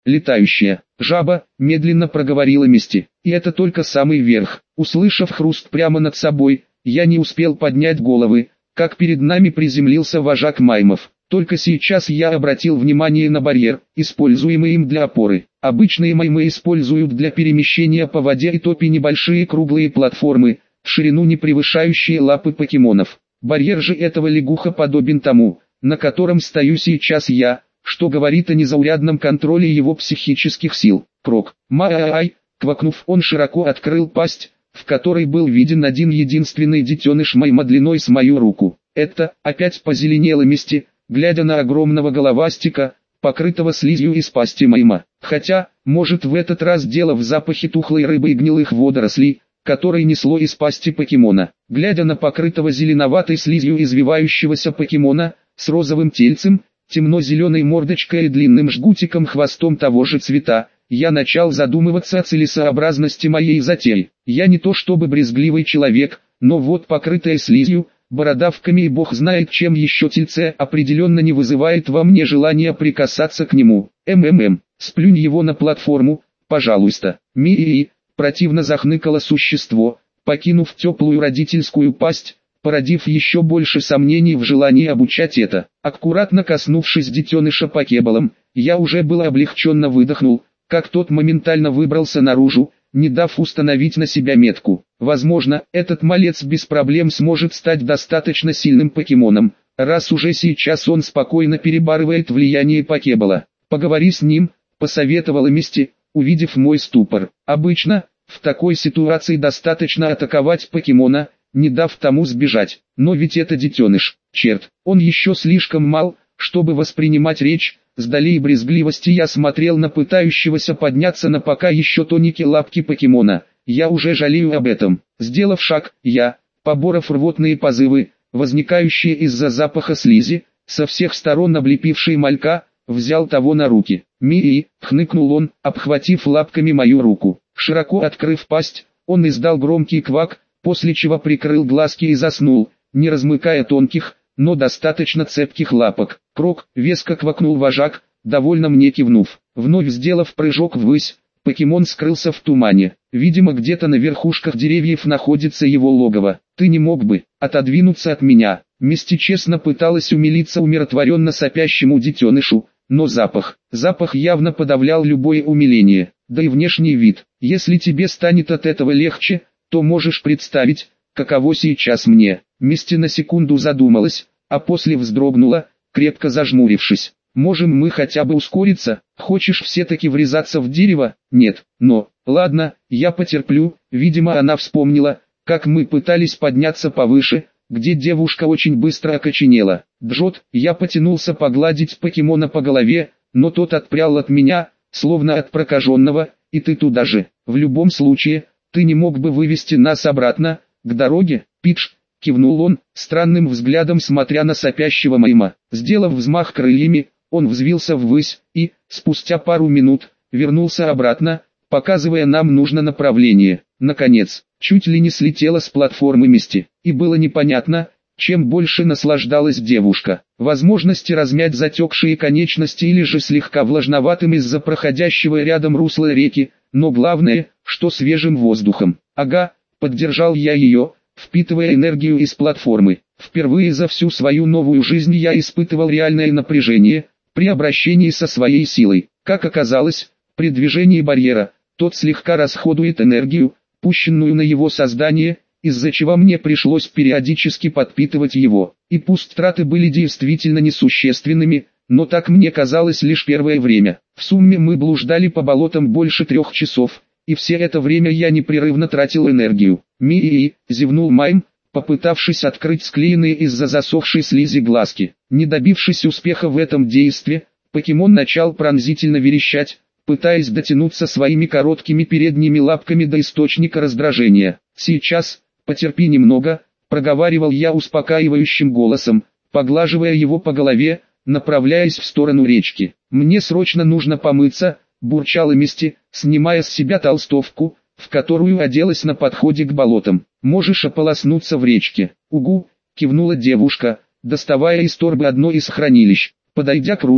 летающая жаба, медленно проговорила Мисти. И это только самый верх. Услышав хруст прямо над собой, я не успел поднять головы, как перед нами приземлился вожак маймов. Только сейчас я обратил внимание на барьер, используемый им для опоры. Обычные маймы используют для перемещения по воде и топи небольшие круглые платформы, в ширину не превышающие лапы покемонов. Барьер же этого лягуха подобен тому, на котором стою сейчас я, что говорит о незаурядном контроле его психических сил. Крок. Ма-ай-ай, квакнув, он широко открыл пасть, в которой был виден один единственный детеныш майма длиной с мою руку. Это, опять позеленело Мисти, глядя на огромного головастика, покрытого слизью из пасти майма. Хотя, может в этот раз дело в запахе тухлой рыбы и гнилых водорослей, который несло из пасти покемона. Глядя на покрытого зеленоватой слизью извивающегося покемона, с розовым тельцем, темно-зеленой мордочкой и длинным жгутиком хвостом того же цвета, я начал задумываться о целесообразности моей затеи. Я не то чтобы брезгливый человек, но вот покрытая слизью, бородавками и бог знает чем еще тельце определенно не вызывает во мне желания прикасаться к нему. Сплюнь его на платформу, пожалуйста. Ми-и-и, противно захныкало существо, покинув теплую родительскую пасть, породив еще больше сомнений в желании обучать это. Аккуратно коснувшись детеныша покебалом, я уже было облегченно выдохнул, как тот моментально выбрался наружу, не дав установить на себя метку. Возможно, этот малец без проблем сможет стать достаточно сильным покемоном, раз уже сейчас он спокойно перебарывает влияние покебала. Поговори с ним, посоветовала Мисти, увидев мой ступор. Обычно, в такой ситуации достаточно атаковать покемона, не дав тому сбежать. Но ведь это детеныш, черт, он еще слишком мал, чтобы воспринимать речь. С долей брезгливости я смотрел на пытающегося подняться на пока еще тоненькие лапки покемона. Я уже жалею об этом. Сделав шаг, я, поборов рвотные позывы, возникающие из-за запаха слизи, со всех сторон облепивший малька, взял того на руки. «Ми-и», хныкнул он, обхватив лапками мою руку. Широко открыв пасть, он издал громкий квак, после чего прикрыл глазки и заснул, не размыкая тонких, но достаточно цепких лапок. Крок, веско квакнул вожак, довольно мне кивнув. Вновь сделав прыжок ввысь, покемон скрылся в тумане. Видимо, где-то на верхушках деревьев находится его логово. Ты не мог бы отодвинуться от меня? Мисти честно пыталась умилиться умиротворенно сопящему детенышу, но запах явно подавлял любое умиление, да и внешний вид. Если тебе станет от этого легче, то можешь представить, каково сейчас мне. Мисти на секунду задумалась, а после вздрогнула, крепко зажмурившись. Можем мы хотя бы ускориться? Хочешь все-таки врезаться в дерево? Нет, но, ладно, я потерплю. Видимо, она вспомнила, как мы пытались подняться повыше, где девушка очень быстро окоченела. Джот, я потянулся погладить покемона по голове, но тот отпрял от меня, словно от прокаженного, и ты туда же. В любом случае, ты не мог бы вывести нас обратно, к дороге, Пидж? Кивнул он, странным взглядом смотря на сопящего майма. Сделав взмах крыльями, он взвился ввысь, и, спустя пару минут, вернулся обратно, показывая нам нужное направление. Наконец, чуть ли не слетела с платформы Мисти, и было непонятно, чем больше наслаждалась девушка. Возможности размять затекшие конечности или же слегка влажноватым из-за проходящего рядом русла реки, но главное, что свежим воздухом. Ага, поддержал я ее, впитывая энергию из платформы. Впервые за всю свою новую жизнь я испытывал реальное напряжение, при обращении со своей силой. Как оказалось, при движении барьера, тот слегка расходует энергию, пущенную на его создание, из-за чего мне пришлось периодически подпитывать его. И пусть траты были действительно несущественными, но так мне казалось лишь первое время. В сумме мы блуждали по болотам больше 3 часов, и все это время я непрерывно тратил энергию. Ми-и-и, зевнул Майм, попытавшись открыть склеенные из-за засохшей слизи глазки. Не добившись успеха в этом действии, покемон начал пронзительно верещать, пытаясь дотянуться своими короткими передними лапками до источника раздражения. «Сейчас, потерпи немного», — проговаривал я успокаивающим голосом, поглаживая его по голове, направляясь в сторону речки. «Мне срочно нужно помыться», — бурчала Мисти, снимая с себя толстовку, в которую оделась на подходе к болотам. «Можешь ополоснуться в речке». «Угу», — кивнула девушка, доставая из торбы одно из хранилищ. Подойдя к руслу,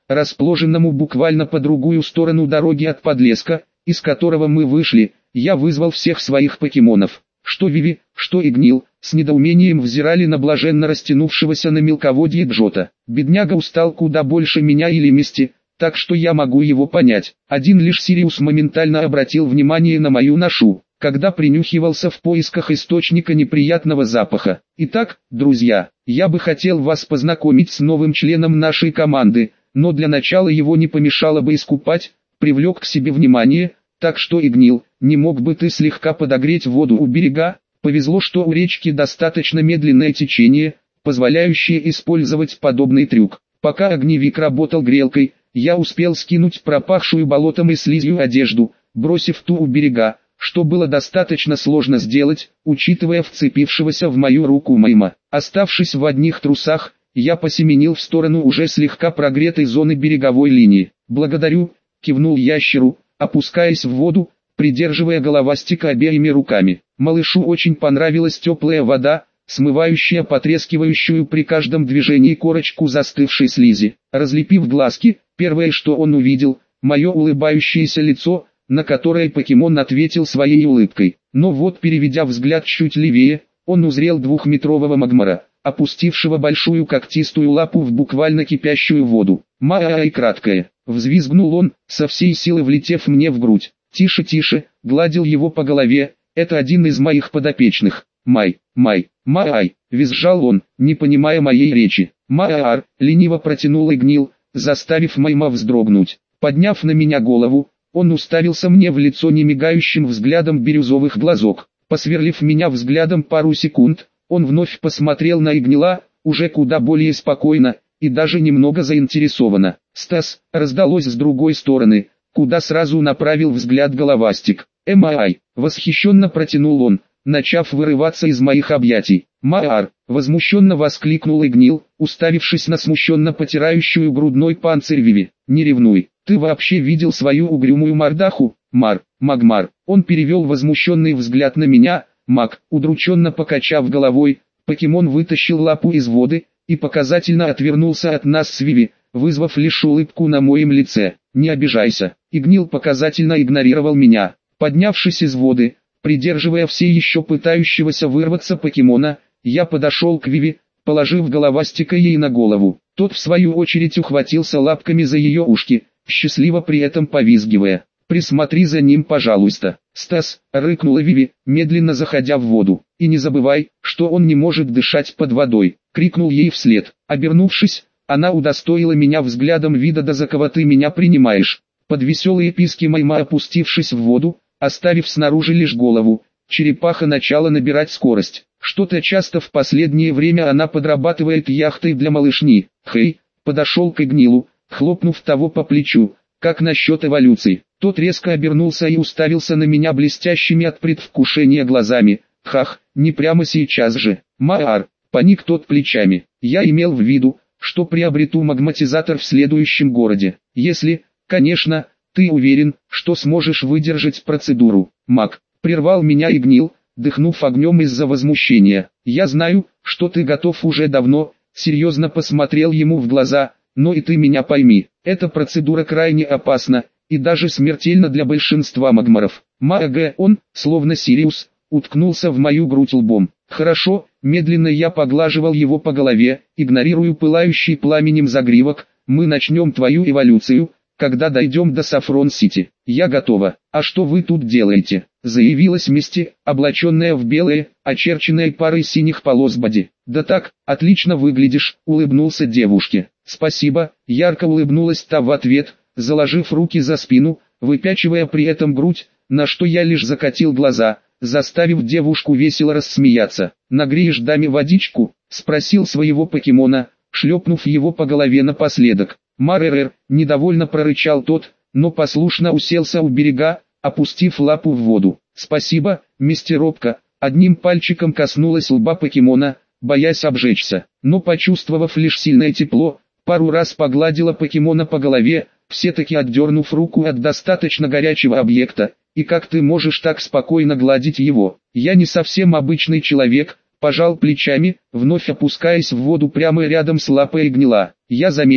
расположенному буквально по другую сторону дороги от подлеска, из которого мы вышли, я вызвал всех своих покемонов. Что Виви, что Игнил, с недоумением взирали на блаженно растянувшегося на мелководье Джота. Бедняга устал куда больше меня или Мисти, так что я могу его понять. Один лишь Сириус моментально обратил внимание на мою ношу, когда принюхивался в поисках источника неприятного запаха. Итак, друзья, я бы хотел вас познакомить с новым членом нашей команды, но для начала его не помешало бы искупать, привлек к себе внимание, так что Игнил, не мог бы ты слегка подогреть воду у берега? Повезло, что у речки достаточно медленное течение, позволяющее использовать подобный трюк. Пока огневик работал грелкой, я успел скинуть пропахшую болотом и слизью одежду, бросив ту у берега, что было достаточно сложно сделать, учитывая вцепившегося в мою руку Майма. Оставшись в одних трусах, я посеменил в сторону уже слегка прогретой зоны береговой линии. «Благодарю», — кивнул ящеру, опускаясь в воду, придерживая головастика обеими руками. Малышу очень понравилась теплая вода, смывающая потрескивающую при каждом движении корочку застывшей слизи. Разлепив глазки, первое, что он увидел, мое улыбающееся лицо, на которое покемон ответил своей улыбкой. Но вот, переведя взгляд чуть левее, он узрел двухметрового Магмара, опустившего большую когтистую лапу в буквально кипящую воду. «Ма-ай, краткое!» — взвизгнул он, со всей силы влетев мне в грудь. «Тише, тише!» — гладил его по голове. «Это один из моих подопечных. Май, Ма-ай!» — визжал он, не понимая моей речи. «Ма-ар!» — лениво протянул Игнил, заставив Майма вздрогнуть. Подняв на меня голову, он уставился мне в лицо немигающим взглядом бирюзовых глазок. Посверлив меня взглядом пару секунд, он вновь посмотрел на Игнила, уже куда более спокойно, и даже немного заинтересованно. «Стас!» — раздалось с другой стороны, куда сразу направил взгляд головастик. «Ай!» — восхищенно протянул он, начав вырываться из моих объятий. «Маар!» — возмущенно воскликнул Игнил, уставившись на смущенно потирающую грудной панцирь Виви. «Не ревнуй, ты вообще видел свою угрюмую мордаху, Магмар?» Он перевел возмущенный взгляд на меня. Маг, удрученно покачав головой, покемон вытащил лапу из воды и показательно отвернулся от нас с Виви, вызвав лишь улыбку на моем лице. «Не обижайся». Игнил показательно игнорировал меня. Поднявшись из воды, придерживая все еще пытающегося вырваться покемона, я подошел к Виви, положив головастика ей на голову. Тот в свою очередь ухватился лапками за ее ушки, счастливо при этом повизгивая. «Присмотри за ним, пожалуйста». «Стас», — рыкнула Виви, медленно заходя в воду. «И не забывай, что он не может дышать под водой», — крикнул ей вслед. Обернувшись, она удостоила меня взглядом вида: «Да за кого ты меня принимаешь?» Под веселые писки Майма, опустившись в воду, оставив снаружи лишь голову, черепаха начала набирать скорость. Что-то часто в последнее время она подрабатывает яхтой для малышни. «Хей!» — подошел к Игнилу, хлопнув того по плечу. «Как насчет эволюции?» Тот резко обернулся и уставился на меня блестящими от предвкушения глазами. «Хах, не прямо сейчас же». «Маар!» — поник тот плечами. «Я имел в виду, что приобрету магматизатор в следующем городе. Если, конечно, ты уверен, что сможешь выдержать процедуру». «Маг!» — прервал меня Игнил, дыхнув огнем из-за возмущения. «Я знаю, что ты готов уже давно», — серьезно посмотрел ему в глаза. «Но и ты меня пойми, эта процедура крайне опасна, и даже смертельна для большинства магмаров». Он, словно Сириус, уткнулся в мою грудь лбом. «Хорошо», — медленно я поглаживал его по голове, игнорируя пылающий пламенем загривок. «Мы начнем твою эволюцию, когда дойдем до Сафрон-Сити. Я готова». «А что вы тут делаете?» — заявилась Мисти, облаченная в белое, очерченное парой синих полос боди. «Да так, отлично выглядишь», — улыбнулся девушке. «Спасибо», — ярко улыбнулась та в ответ, заложив руки за спину, выпячивая при этом грудь, на что я лишь закатил глаза, заставив девушку весело рассмеяться. «Нагреешь даме водичку?» — спросил своего покемона, шлепнув его по голове напоследок. «Маререр», — недовольно прорычал тот, но послушно уселся у берега, опустив лапу в воду. «Спасибо, мистер Робка», — одним пальчиком коснулась лба покемона, боясь обжечься, но почувствовав лишь сильное тепло, пару раз погладила покемона по голове, все-таки отдернув руку от достаточно горячего объекта. «И как ты можешь так спокойно гладить его?» «Я не совсем обычный человек», — пожал плечами, вновь опускаясь в воду прямо рядом с лапой Игнила. «Я заметила,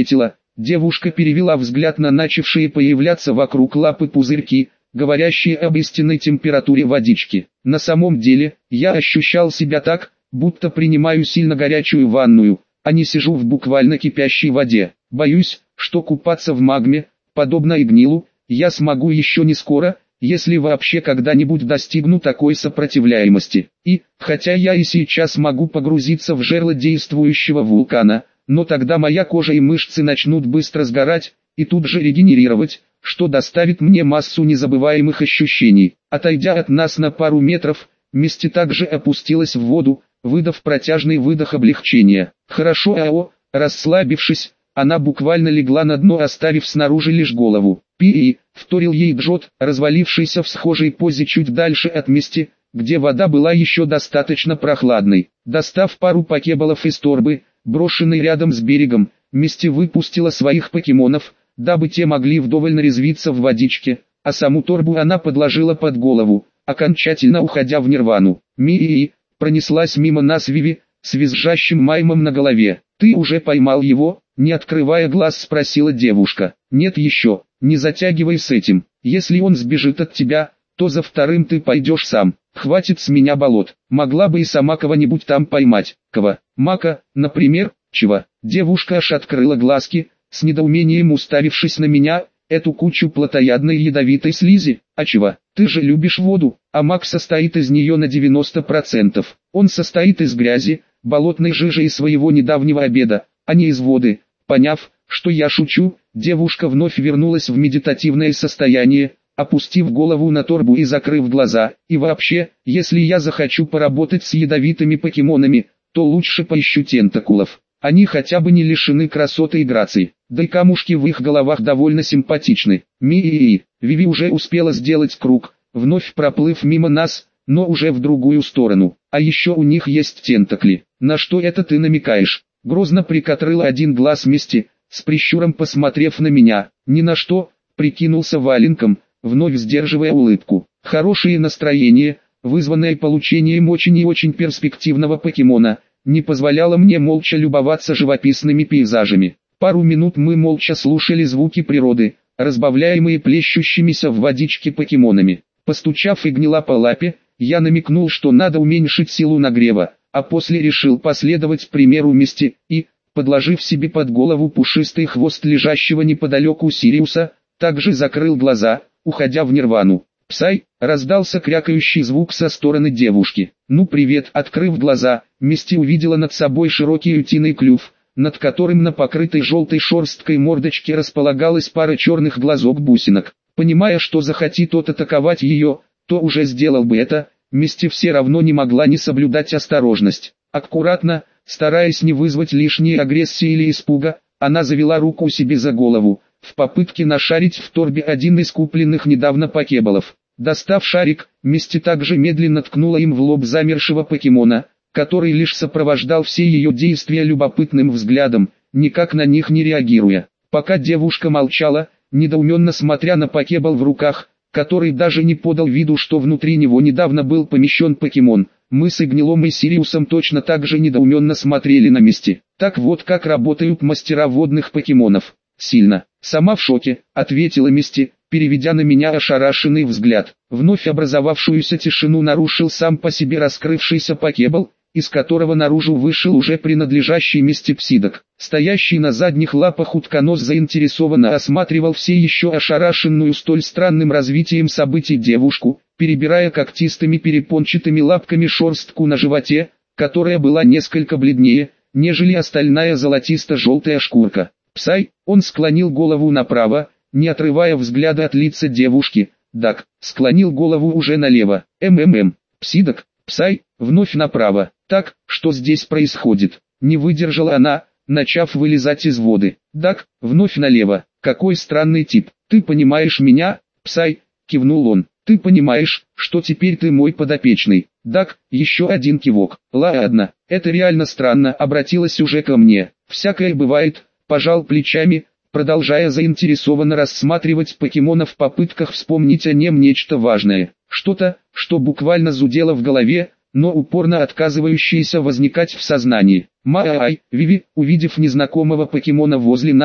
Девушка перевела взгляд на начавшие появляться вокруг лапы пузырьки, говорящие об истинной температуре водички. На самом деле, я ощущал себя так, будто принимаю сильно горячую ванную, а не сижу в буквально кипящей воде. Боюсь, что купаться в магме, подобно Игнилу, я смогу еще не скоро, если вообще когда-нибудь достигну такой сопротивляемости. И, хотя я и сейчас могу погрузиться в жерло действующего вулкана, но тогда моя кожа и мышцы начнут быстро сгорать, и тут же регенерировать, что доставит мне массу незабываемых ощущений. Отойдя от нас на пару метров, Мисти также опустилась в воду, выдав протяжный выдох облегчения. Хорошо, Ао, расслабившись, она буквально легла на дно, оставив снаружи лишь голову. Пи, вторил ей Джот, развалившийся в схожей позе чуть дальше от Мисти, где вода была еще достаточно прохладной. Достав пару покеболов из торбы, брошенной рядом с берегом, Мисти выпустила своих покемонов, дабы те могли вдоволь нарезвиться в водичке, а саму торбу она подложила под голову, окончательно уходя в нирвану. Мии пронеслась мимо нас Виви, с визжащим маймом на голове. «Ты уже поймал его?» — не открывая глаз спросила девушка. «Нет еще, не затягивай с этим. Если он сбежит от тебя, то за вторым ты пойдешь сам. Хватит с меня болот. Могла бы и сама кого-нибудь там поймать». «Кого? Мака, например?» «Чего?» Девушка аж открыла глазки, с недоумением уставившись на меня, эту кучу плотоядной ядовитой слизи. «А чего? Ты же любишь воду, а мак состоит из нее на 90%. Он состоит из грязи, болотной жижи и своего недавнего обеда, а не из воды». Поняв, что я шучу, девушка вновь вернулась в медитативное состояние, опустив голову на торбу и закрыв глаза. «И вообще, если я захочу поработать с ядовитыми покемонами, то лучше поищу тентакулов. Они хотя бы не лишены красоты и грации, да и камушки в их головах довольно симпатичны». Мии, Виви уже успела сделать круг, вновь проплыв мимо нас, но уже в другую сторону. «А еще у них есть тентакли». «На что это ты намекаешь?» Грозно прикрыла один глаз Мисти, с прищуром посмотрев на меня. «Ни на что», прикинулся валенком, вновь сдерживая улыбку. Хорошее настроение, вызванное получением очень и очень перспективного покемона, не позволяло мне молча любоваться живописными пейзажами. Пару минут мы молча слушали звуки природы, разбавляемые плещущимися в водичке покемонами. Постучав Игнила по лапе, я намекнул, что надо уменьшить силу нагрева, а после решил последовать примеру Мисти и, подложив себе под голову пушистый хвост лежащего неподалеку Сириуса, также закрыл глаза, уходя в нирвану. «Псай!» — раздался крякающий звук со стороны девушки. «Ну привет!» — открыв глаза, Мисти увидела над собой широкий утиный клюв, над которым на покрытой желтой шерсткой мордочке располагалась пара черных глазок-бусинок. Понимая, что захотит тот атаковать ее, то уже сделал бы это, Мисти все равно не могла не соблюдать осторожность. Аккуратно, стараясь не вызвать лишней агрессии или испуга, она завела руку себе за голову, в попытке нашарить в торбе один из купленных недавно покеболов. Достав шарик, Мисти также медленно ткнула им в лоб замершего покемона, который лишь сопровождал все ее действия любопытным взглядом, никак на них не реагируя. Пока девушка молчала, недоуменно смотря на покебол в руках, который даже не подал виду, что внутри него недавно был помещен покемон, мы с Игнилом и Сириусом точно так же недоуменно смотрели на Мисти. «Так вот как работают мастера водных покемонов. Сильно. Сама в шоке», — ответила Мисти, переведя на меня ошарашенный взгляд. Вновь образовавшуюся тишину нарушил сам по себе раскрывшийся покебол, из которого наружу вышел уже принадлежащий Мисти псидок. Стоящий на задних лапах утконос заинтересованно осматривал все еще ошарашенную столь странным развитием событий девушку, перебирая когтистыми перепончатыми лапками шерстку на животе, которая была несколько бледнее, нежели остальная золотисто-желтая шкурка. «Псай!» — он склонил голову направо, не отрывая взгляда от лица девушки. «Дак!» — склонил голову уже налево. «Псидок!» «Псай!» — вновь направо. «Так, что здесь происходит?» Не выдержала она, начав вылезать из воды. «Дак!» — вновь налево. «Какой странный тип! Ты понимаешь меня?» «Псай!» — кивнул он. «Ты понимаешь, что теперь ты мой подопечный?» «Дак!» — еще один кивок. «Ладно, это реально странно», — обратилась уже ко мне. «Всякое бывает», — пожал плечами, продолжая заинтересованно рассматривать покемонов в попытках вспомнить о нем нечто важное. Что-то, что буквально зудело в голове, но упорно отказывающееся возникать в сознании. Виви, увидев незнакомого покемона возле нас,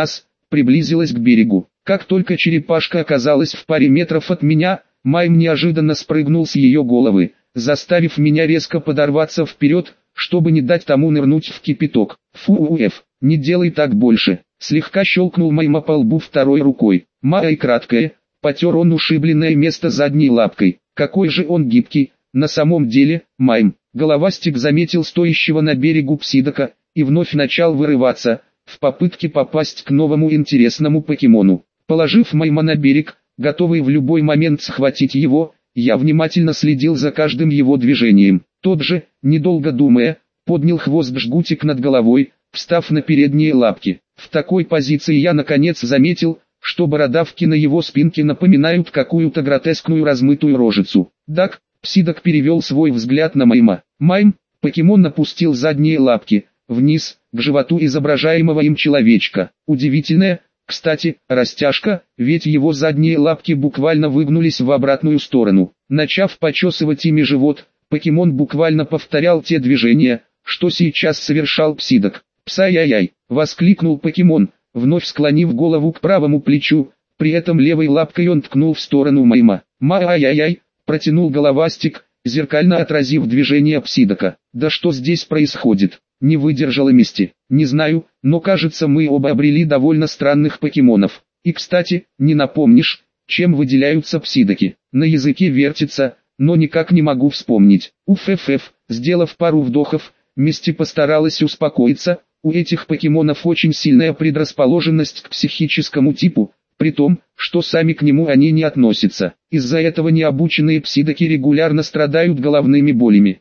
приблизилась к берегу. Как только черепашка оказалась в паре метров от меня, Майм неожиданно спрыгнул с ее головы, заставив меня резко подорваться вперед, чтобы не дать тому нырнуть в кипяток. Фу-уэф, не делай так больше. Слегка щелкнул Майма по лбу второй рукой. Май краткое, потер он ушибленное место задней лапкой. Какой же он гибкий, на самом деле, Майм. Головастик заметил стоящего на берегу псидака, и вновь начал вырываться, в попытке попасть к новому интересному покемону. Положив Майма на берег, готовый в любой момент схватить его, я внимательно следил за каждым его движением. Тот же, недолго думая, поднял хвост жгутик над головой, встав на передние лапки. В такой позиции я наконец заметил, что бородавки на его спинке напоминают какую-то гротескную размытую рожицу. Дак, псидак перевел свой взгляд на Майма. Майм, покемон напустил задние лапки, вниз, к животу изображаемого им человечка. Удивительная, кстати, растяжка, ведь его задние лапки буквально выгнулись в обратную сторону. Начав почесывать ими живот, покемон буквально повторял те движения, что сейчас совершал псидак. «Псай-яй-яй!» — воскликнул покемон, вновь склонив голову к правому плечу, при этом левой лапкой он ткнул в сторону Майма. «Ма-ай-яй-яй!» — протянул головастик, зеркально отразив движение псидака. «Да что здесь происходит?» Не выдержала Мисти. «Не знаю, но кажется, мы оба обрели довольно странных покемонов. И кстати, не напомнишь, чем выделяются псидаки?» На языке вертится, но никак не могу вспомнить. Уф-ф-ф, сделав пару вдохов, Мисти постаралась успокоиться. У этих покемонов очень сильная предрасположенность к психическому типу, при том, что сами к нему они не относятся. Из-за этого необученные псидаки регулярно страдают головными болями.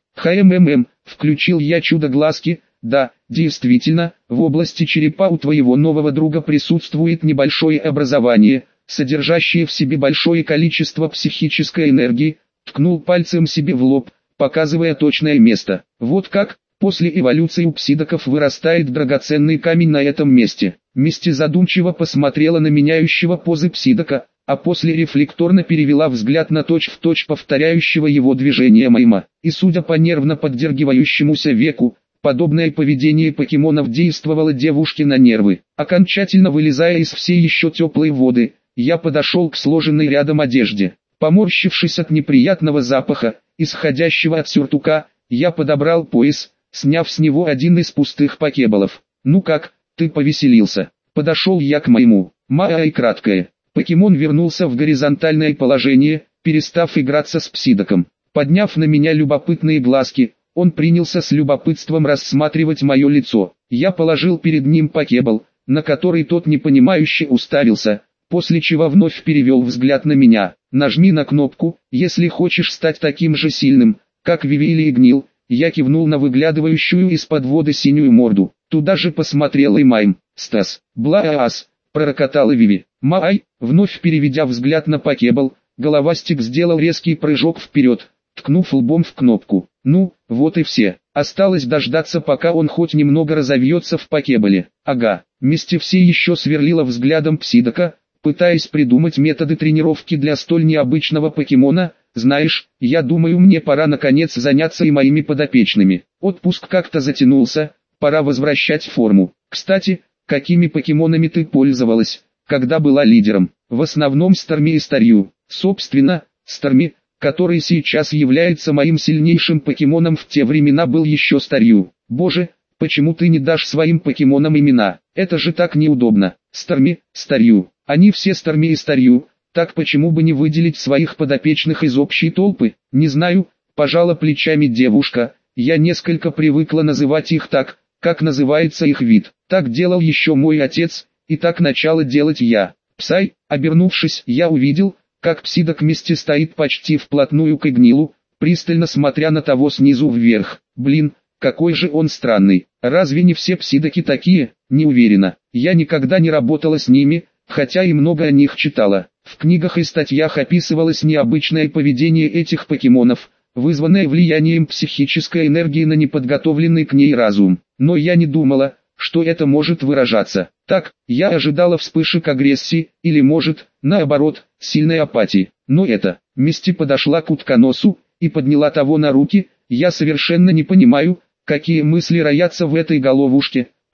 Включил я чудо-глазки. Да, действительно, в области черепа у твоего нового друга присутствует небольшое образование, содержащее в себе большое количество психической энергии. Ткнул пальцем себе в лоб, показывая точное место. Вот как? После эволюции у псидаков вырастает драгоценный камень на этом месте. Мисти задумчиво посмотрела на меняющего позы псидака, а после рефлекторно перевела взгляд на точь-в-точь повторяющего его движение Майма. И судя по нервно поддергивающемуся веку, подобное поведение покемонов действовало девушке на нервы. Окончательно вылезая из всей еще теплой воды, я подошел к сложенной рядом одежде. Поморщившись от неприятного запаха, исходящего от сюртука, я подобрал пояс, сняв с него один из пустых покеболов. «Ну как, ты повеселился?» Подошел я к Майму. Ма-ай краткое. Покемон вернулся в горизонтальное положение, перестав играться с псидаком. Подняв на меня любопытные глазки, он принялся с любопытством рассматривать мое лицо. Я положил перед ним покебол, на который тот непонимающе уставился, после чего вновь перевел взгляд на меня. «Нажми на кнопку, если хочешь стать таким же сильным, как Виви или Игнил». Я кивнул на выглядывающую из-под воды синюю морду. Туда же посмотрел и Майм. «Стас, бла-аас», пророкотала Виви. «Май», вновь переведя взгляд на покебол, головастик сделал резкий прыжок вперед, ткнув лбом в кнопку. Ну, вот и все. Осталось дождаться, пока он хоть немного разовьется в покеболе. Ага, Мисти все еще сверлила взглядом псидака, пытаясь придумать методы тренировки для столь необычного покемона. «Знаешь, я думаю, мне пора наконец заняться и моими подопечными. Отпуск как-то затянулся, пора возвращать форму. Кстати, какими покемонами ты пользовалась, когда была лидером?» «В основном Старми и Старью. Собственно, Старми, который сейчас является моим сильнейшим покемоном, в те времена был еще Старью. Боже, почему ты не дашь своим покемонам имена? Это же так неудобно. Старми, Старью. Они все Старми и Старью. Так почему бы не выделить своих подопечных из общей толпы?» «Не знаю», пожала плечами девушка, «я несколько привыкла называть их так, как называется их вид. Так делал еще мой отец, и так начала делать я». «Псай», обернувшись, я увидел, как псидак Мисти стоит почти вплотную к Игнилу, пристально смотря на того снизу вверх. Блин, какой же он странный. Разве не все псидаки такие? Не уверена. Я никогда не работала с ними, хотя и много о них читала. В книгах и статьях описывалось необычное поведение этих покемонов, вызванное влиянием психической энергии на неподготовленный к ней разум. Но я не думала, что это может выражаться. Так, я ожидала вспышек агрессии, или может, наоборот, сильной апатии. Но это... Мисти подошла к утконосу и подняла того на руки. «Я совершенно не понимаю, какие мысли роятся в этой головушке.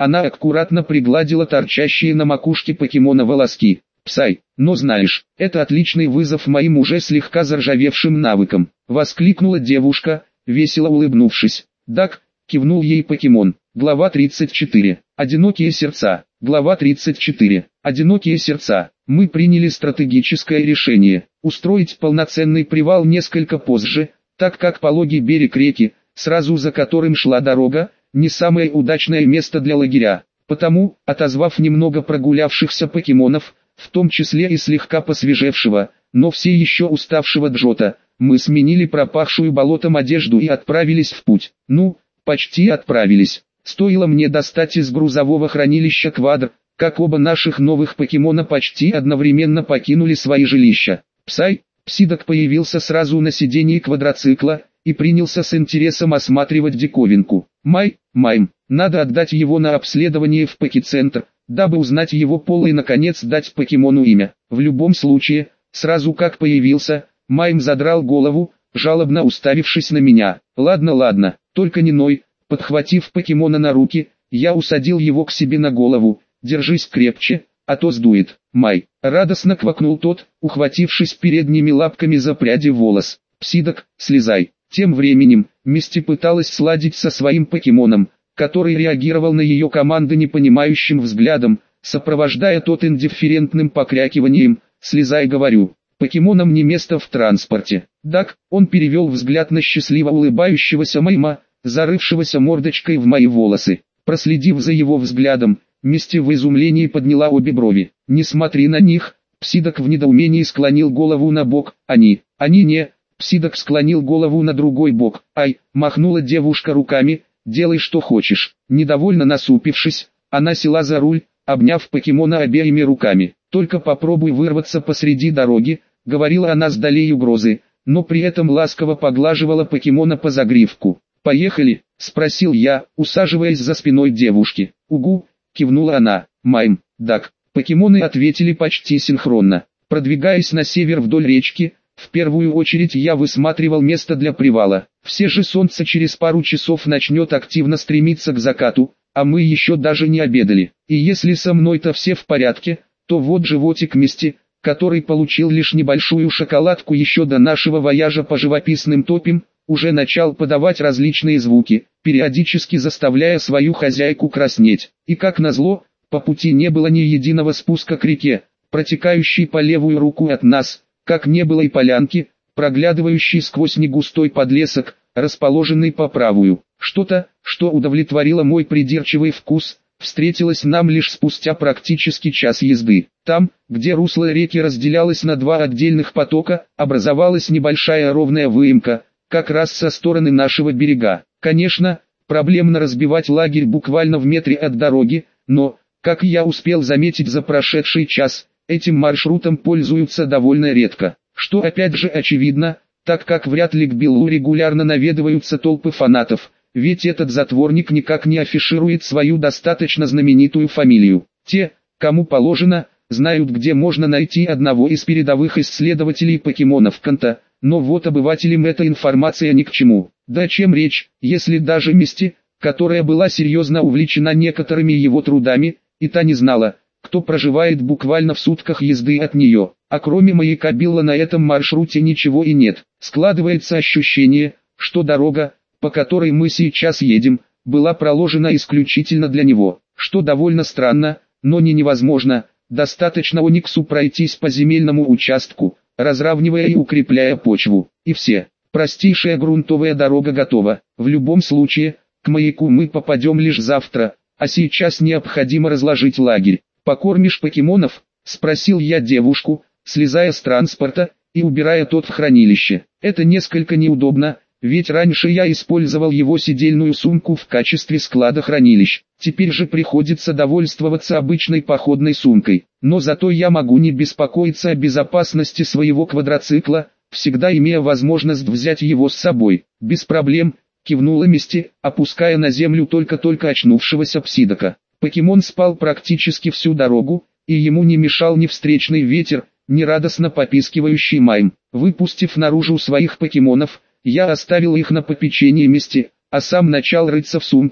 Она аккуратно пригладила торчащие на макушке покемона волоски. «Псай, но знаешь, это отличный вызов моим уже слегка заржавевшим навыкам», — воскликнула девушка, весело улыбнувшись. «Дак», — кивнул ей покемон. Глава 34. Одинокие сердца. Глава 34. Одинокие сердца. Мы приняли стратегическое решение устроить полноценный привал несколько позже, так как пологий берег реки, сразу за которым шла дорога, не самое удачное место для лагеря. Потому, отозвав немного прогулявшихся покемонов, в том числе и слегка посвежевшего, но все еще уставшего Джота, мы сменили пропахшую болотом одежду и отправились в путь. Ну, почти отправились. Стоило мне достать из грузового хранилища квадр, как оба наших новых покемона почти одновременно покинули свои жилища. Псидок появился сразу на сидении квадроцикла и принялся с интересом осматривать диковинку. Майм, надо отдать его на обследование в покецентр, дабы узнать его пол и наконец дать покемону имя. В любом случае, сразу как появился, Майм задрал голову, жалобно уставившись на меня. Ладно, только не ной. Подхватив покемона на руки, я усадил его к себе на голову. Держись крепче, а то сдует. Май, радостно квакнул тот, ухватившись передними лапками за пряди волос. Псидок, слезай. Тем временем, Мисти пыталась сладить со своим покемоном, который реагировал на ее команды непонимающим взглядом, сопровождая тот индифферентным покрякиванием. «Слезай, говорю, покемонам не место в транспорте». Дак, он перевел взгляд на счастливо улыбающегося Майма, зарывшегося мордочкой в мои волосы. Проследив за его взглядом, Мисти в изумлении подняла обе брови. «Не смотри на них», Псидок в недоумении склонил голову на бок. Они не...» Псидок склонил голову на другой бок. «Ай!» — махнула девушка руками. «Делай что хочешь». Недовольно насупившись, она села за руль, обняв покемона обеими руками. «Только попробуй вырваться посреди дороги», — говорила она с долей угрозы, но при этом ласково поглаживала покемона по загривку. «Поехали?» — спросил я, усаживаясь за спиной девушки. «Угу!» — кивнула она. «Майм, Дак». Покемоны ответили почти синхронно. Продвигаясь на север вдоль речки, в первую очередь я высматривал место для привала. Все же солнце через пару часов начнет активно стремиться к закату, а мы еще даже не обедали. И если со мной-то все в порядке, то вот животик Мисти, который получил лишь небольшую шоколадку еще до нашего вояжа по живописным топям, уже начал подавать различные звуки, периодически заставляя свою хозяйку краснеть. И как назло, по пути не было ни единого спуска к реке, протекающей по левую руку от нас, как не было и полянки, проглядывающей сквозь негустой подлесок, расположенный по правую. Что-то, что удовлетворило мой придирчивый вкус, встретилось нам лишь спустя практически час езды. Там, где русло реки разделялось на два отдельных потока, образовалась небольшая ровная выемка, как раз со стороны нашего берега. Конечно, проблемно разбивать лагерь буквально в метре от дороги, но, как я успел заметить за прошедший час, этим маршрутом пользуются довольно редко. Что опять же очевидно, так как вряд ли к Биллу регулярно наведываются толпы фанатов, ведь этот затворник никак не афиширует свою достаточно знаменитую фамилию. Те, кому положено, знают, где можно найти одного из передовых исследователей покемонов Канта, но вот обывателям эта информация ни к чему. Да о чем речь, если даже Мисти, которая была серьезно увлечена некоторыми его трудами, и та не знала, кто проживает буквально в сутках езды от нее, а кроме маяка Билла на этом маршруте ничего и нет. Складывается ощущение, что дорога, по которой мы сейчас едем, была проложена исключительно для него, что довольно странно, но не невозможно. Достаточно Ониксу пройтись по земельному участку, разравнивая и укрепляя почву, и все. Простейшая грунтовая дорога готова. В любом случае, к маяку мы попадем лишь завтра, а сейчас необходимо разложить лагерь. «Покормишь покемонов?» — спросил я девушку, слезая с транспорта и убирая тот в хранилище. Это несколько неудобно, ведь раньше я использовал его сидельную сумку в качестве склада хранилищ. Теперь же приходится довольствоваться обычной походной сумкой. Но зато я могу не беспокоиться о безопасности своего квадроцикла, всегда имея возможность взять его с собой. «Без проблем», — кивнула Мисти, опуская на землю только-только очнувшегося Псидока. Покемон спал практически всю дорогу, и ему не мешал ни встречный ветер, ни радостно попискивающий Майм. Выпустив наружу своих покемонов, я оставил их на попечение Мисти, а сам начал рыться в сумке,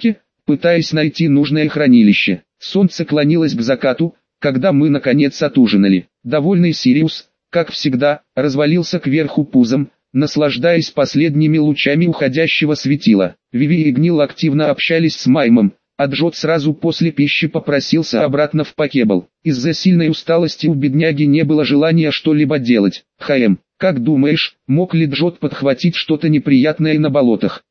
пытаясь найти нужное хранилище. Солнце клонилось к закату, когда мы наконец отужинали. Довольный Сириус, как всегда, развалился кверху пузом, наслаждаясь последними лучами уходящего светила. Виви и Гнил активно общались с Маймом, а Джот сразу после пищи попросился обратно в покебл. Из-за сильной усталости у бедняги не было желания что-либо делать. Как думаешь, мог ли Джот подхватить что-то неприятное на болотах?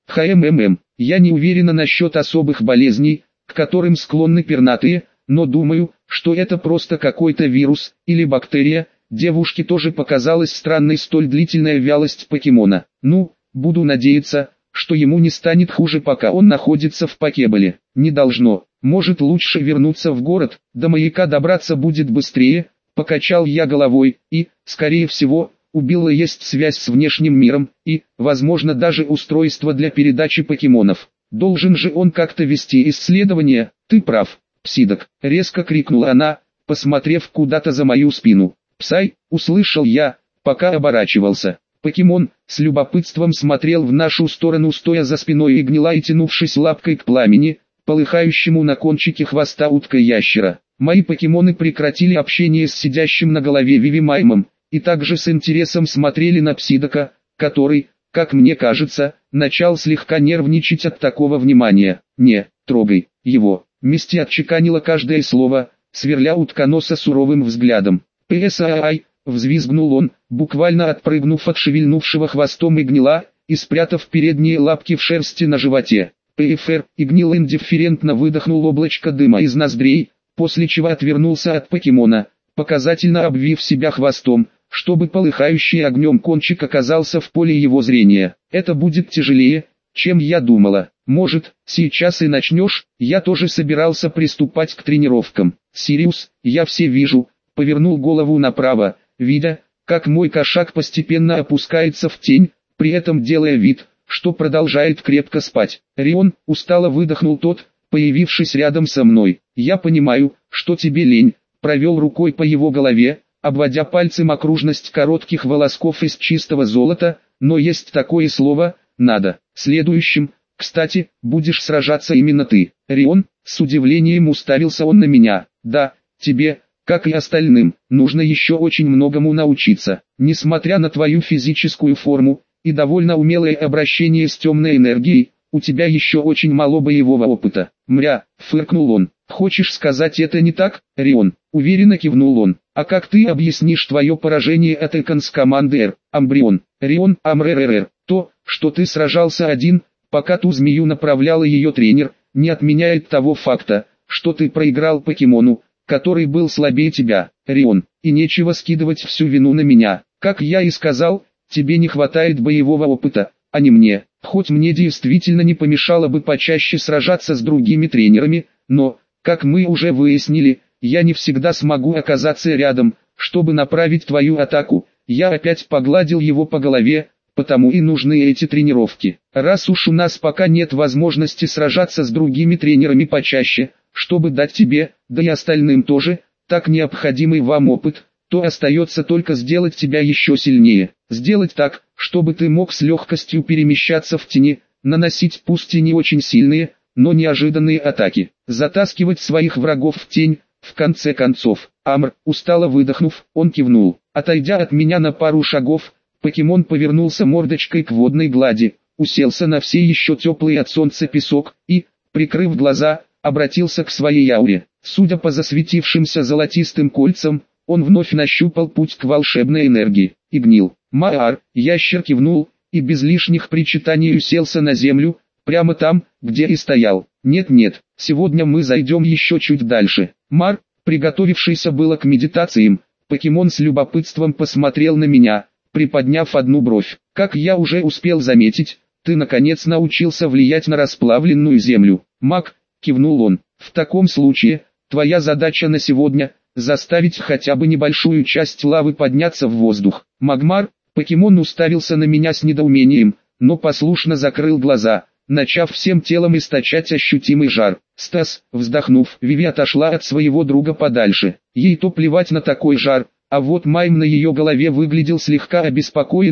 Я не уверена насчет особых болезней, к которым склонны пернатые, но думаю, что это просто какой-то вирус или бактерия. Девушке тоже показалась странной столь длительная вялость покемона. Ну, буду надеяться, что ему не станет хуже, пока он находится в покеболе. Не должно. Может, лучше вернуться в город, до маяка добраться будет быстрее. Покачал я головой, и, скорее всего, у Билла есть связь с внешним миром, и, возможно, даже устройство для передачи покемонов. Должен же он как-то вести исследования. Ты прав, Псидок, резко крикнула она, посмотрев куда-то за мою спину. «Псай!» — услышал я, пока оборачивался. Покемон с любопытством смотрел в нашу сторону, стоя за спиной и Гнила и тянувшись лапкой к пламени, полыхающему на кончике хвоста уткой-ящера. Мои покемоны прекратили общение с сидящим на голове Виви Маймом, и также с интересом смотрели на Псидока, который, как мне кажется, начал слегка нервничать от такого внимания. «Не трогай его!» Мисти отчеканила каждое слово, сверля утконоса суровым взглядом. «ПСААЙ!» — взвизгнул он, буквально отпрыгнув от шевельнувшего хвостом Игнила и спрятав передние лапки в шерсти на животе. «ПФР!» — Игнил индифферентно выдохнул облачко дыма из ноздрей, после чего отвернулся от покемона, показательно обвив себя хвостом, чтобы полыхающий огнем кончик оказался в поле его зрения. «Это будет тяжелее, чем я думала. Может, сейчас и начнешь?» Я тоже собирался приступать к тренировкам. «Сириус, я все вижу», — повернул голову направо, видя, как мой кошак постепенно опускается в тень, при этом делая вид, что продолжает крепко спать. «Рион», — устало выдохнул тот, появившись рядом со мной. «Я понимаю, что тебе лень», — провел рукой по его голове, обводя пальцем окружность коротких волосков из чистого золота, «но есть такое слово, надо. Следующим, кстати, будешь сражаться именно ты». «Рион», — с удивлением уставился он на меня. «Да, тебе, как и остальным, нужно еще очень многому научиться. Несмотря на твою физическую форму и довольно умелое обращение с темной энергией, у тебя еще очень мало боевого опыта». «Мря», — фыркнул он. «Хочешь сказать, это не так, Рион?» — уверенно кивнул он. «А как ты объяснишь твое поражение от Эконс команды Р, Амбрион?» «Рион, Амрррр, то, что ты сражался один, пока ту змею направляла ее тренер, не отменяет того факта, что ты проиграл покемону, который был слабее тебя, Рион, и нечего скидывать всю вину на меня. Как я и сказал, тебе не хватает боевого опыта, а не мне. Хоть мне действительно не помешало бы почаще сражаться с другими тренерами, но, как мы уже выяснили, я не всегда смогу оказаться рядом, чтобы направить твою атаку». Я опять погладил его по голове, потому и нужны эти тренировки. Раз уж у нас пока нет возможности сражаться с другими тренерами почаще, чтобы дать тебе, да и остальным тоже, так необходимый вам опыт, то остается только сделать тебя еще сильнее. Сделать так, чтобы ты мог с легкостью перемещаться в тени, наносить пусть и не очень сильные, но неожиданные атаки, затаскивать своих врагов в тень. В конце концов, Амр, устало выдохнув, он кивнул. Отойдя от меня на пару шагов, покемон повернулся мордочкой к водной глади, уселся на все еще теплый от солнца песок и, прикрыв глаза, обратился к своей ауре. Судя по засветившимся золотистым кольцам, он вновь нащупал путь к волшебной энергии. Игнил. Маар, ящер кивнул, и без лишних причитаний уселся на землю, прямо там, где и стоял. «Нет-нет, сегодня мы зайдем еще чуть дальше». Мар, приготовившийся было к медитациям, покемон с любопытством посмотрел на меня, приподняв одну бровь. «Как я уже успел заметить, ты наконец научился влиять на расплавленную землю». «Маг», — кивнул он, — «в таком случае, твоя задача на сегодня — заставить хотя бы небольшую часть лавы подняться в воздух». «Магмар», — покемон уставился на меня с недоумением, но послушно закрыл глаза, начав всем телом источать ощутимый жар. «Стас», вздохнув, Виви отошла от своего друга подальше. Ей то плевать на такой жар, а вот Майм на ее голове выглядел слегка обеспокоенно,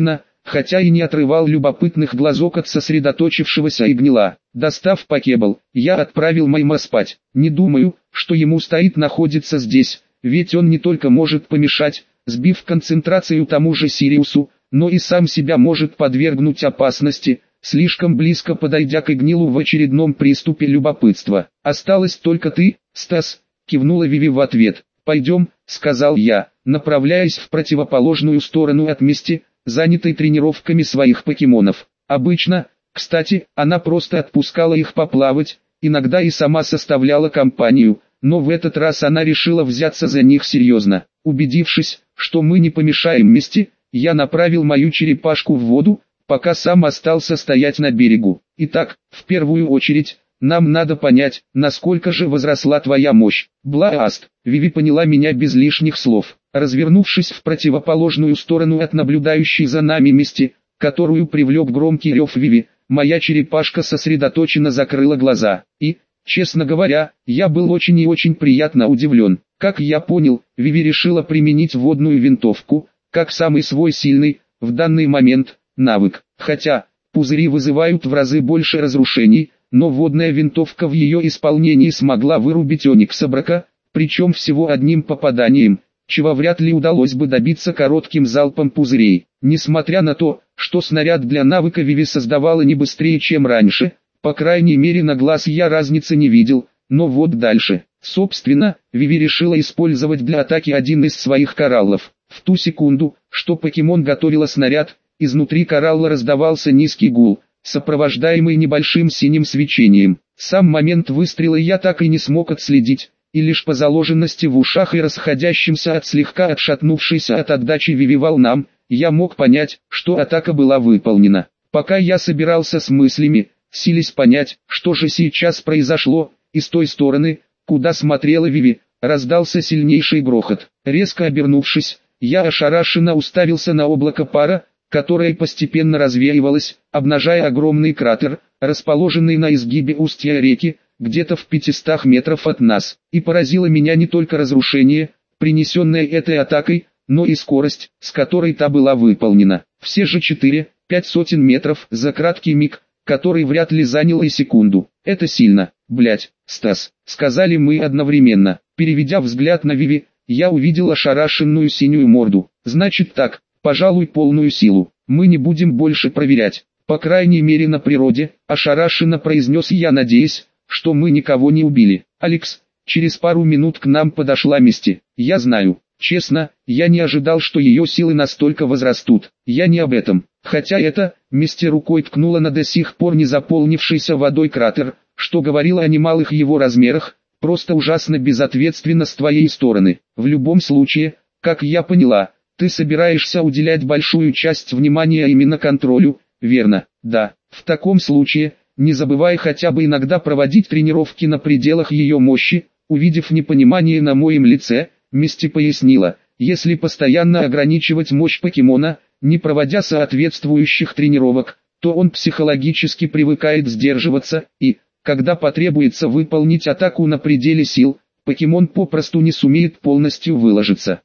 хотя и не отрывал любопытных глазок от сосредоточившегося Игнила. Достав покебл, я отправил Майма спать. Не думаю, что ему стоит находиться здесь, ведь он не только может помешать, сбив концентрацию тому же Сириусу, но и сам себя может подвергнуть опасности, слишком близко подойдя к Игнилу в очередном приступе любопытства. «Осталось только ты, Стас», — кивнула Виви в ответ. «Пойдем», — сказал я, направляясь в противоположную сторону от Мисти, занятой тренировками своих покемонов. Обычно, кстати, она просто отпускала их поплавать, иногда и сама составляла компанию, но в этот раз она решила взяться за них серьезно. Убедившись, что мы не помешаем Мисти, я направил мою черепашку в воду, пока сам остался стоять на берегу. Итак, в первую очередь, нам надо понять, насколько же возросла твоя мощь. Блааст. Виви поняла меня без лишних слов. Развернувшись в противоположную сторону от наблюдающей за нами Мисти, которую привлек громкий рев Виви, моя черепашка сосредоточенно закрыла глаза. И, честно говоря, я был очень и очень приятно удивлен. Как я понял, Виви решила применить водную винтовку, как самый свой сильный, в данный момент, навык. Хотя, пузыри вызывают в разы больше разрушений, но водная винтовка в ее исполнении смогла вырубить Оникса Брака, причем всего одним попаданием, чего вряд ли удалось бы добиться коротким залпом пузырей. Несмотря на то, что снаряд для навыка Виви создавала не быстрее, чем раньше, по крайней мере на глаз я разницы не видел, но вот дальше. Собственно, Виви решила использовать для атаки один из своих кораллов. В ту секунду, что покемон готовила снаряд, изнутри коралла раздавался низкий гул, сопровождаемый небольшим синим свечением. Сам момент выстрела я так и не смог отследить, и лишь по заложенности в ушах и расходящимся от слегка отшатнувшейся от отдачи Виви волнам, я мог понять, что атака была выполнена. Пока я собирался с мыслями, силясь понять, что же сейчас произошло, и с той стороны, куда смотрела Виви, раздался сильнейший грохот. Резко обернувшись, я ошарашенно уставился на облако пара, которое постепенно развеивалось, обнажая огромный кратер, расположенный на изгибе устья реки, где-то в 500 метров от нас. И поразило меня не только разрушение, принесенное этой атакой, но и скорость, с которой та была выполнена. Все же 4-5 сотен метров за краткий миг, который вряд ли занял и секунду. Это сильно, блять, Стас, сказали мы одновременно. Переведя взгляд на Виви, я увидел ошарашенную синюю морду. Значит так, пожалуй, полную силу. Мы не будем больше проверять. По крайней мере на природе, ошарашенно произнес я, надеясь, что мы никого не убили. Алекс, через пару минут к нам подошла Мисти. Я знаю, честно, я не ожидал, что ее силы настолько возрастут. Я не об этом. Хотя это, Мисти рукой ткнула на до сих пор не заполнившийся водой кратер, что говорило о немалых его размерах, просто ужасно безответственно с твоей стороны. В любом случае, как я поняла, ты собираешься уделять большую часть внимания именно контролю, верно? Да. В таком случае, не забывай хотя бы иногда проводить тренировки на пределах ее мощи. Увидев непонимание на моем лице, Мисти пояснила, если постоянно ограничивать мощь покемона, не проводя соответствующих тренировок, то он психологически привыкает сдерживаться, и, когда потребуется выполнить атаку на пределе сил, покемон попросту не сумеет полностью выложиться.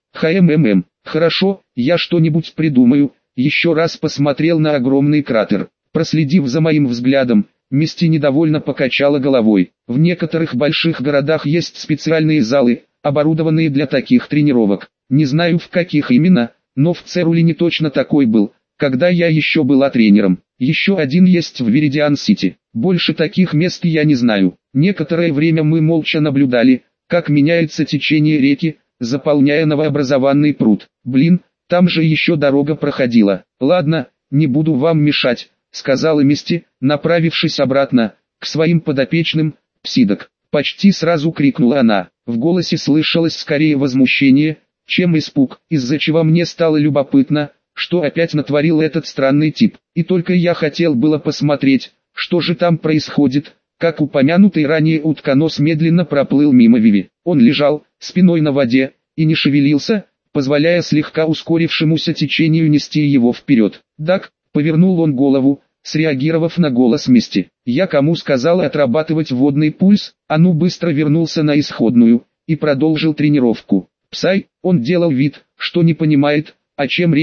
Хорошо, я что-нибудь придумаю. Еще раз посмотрел на огромный кратер. Проследив за моим взглядом, Мисти недовольно покачала головой. В некоторых больших городах есть специальные залы, оборудованные для таких тренировок. Не знаю в каких именно, но в Церулине точно такой был, когда я еще была тренером. Еще один есть в Виридиан-Сити. Больше таких мест я не знаю. Некоторое время мы молча наблюдали, как меняется течение реки, заполняя новообразованный пруд. Блин, там же еще дорога проходила. Ладно, не буду вам мешать, сказала Мисти, направившись обратно, к своим подопечным. Псидок, почти сразу крикнула она. В голосе слышалось скорее возмущение, чем испуг, из-за чего мне стало любопытно, что опять натворил этот странный тип. И только я хотел было посмотреть, что же там происходит, как упомянутый ранее утконос медленно проплыл мимо Виви. Он лежал, спиной на воде, и не шевелился, позволяя слегка ускорившемуся течению нести его вперед. «Дак», — повернул он голову, среагировав на голос Мисти. «Я кому сказал отрабатывать водный пульс?» Ану быстро вернулся на исходную, и продолжил тренировку. Псай, он делал вид, что не понимает, о чем речь,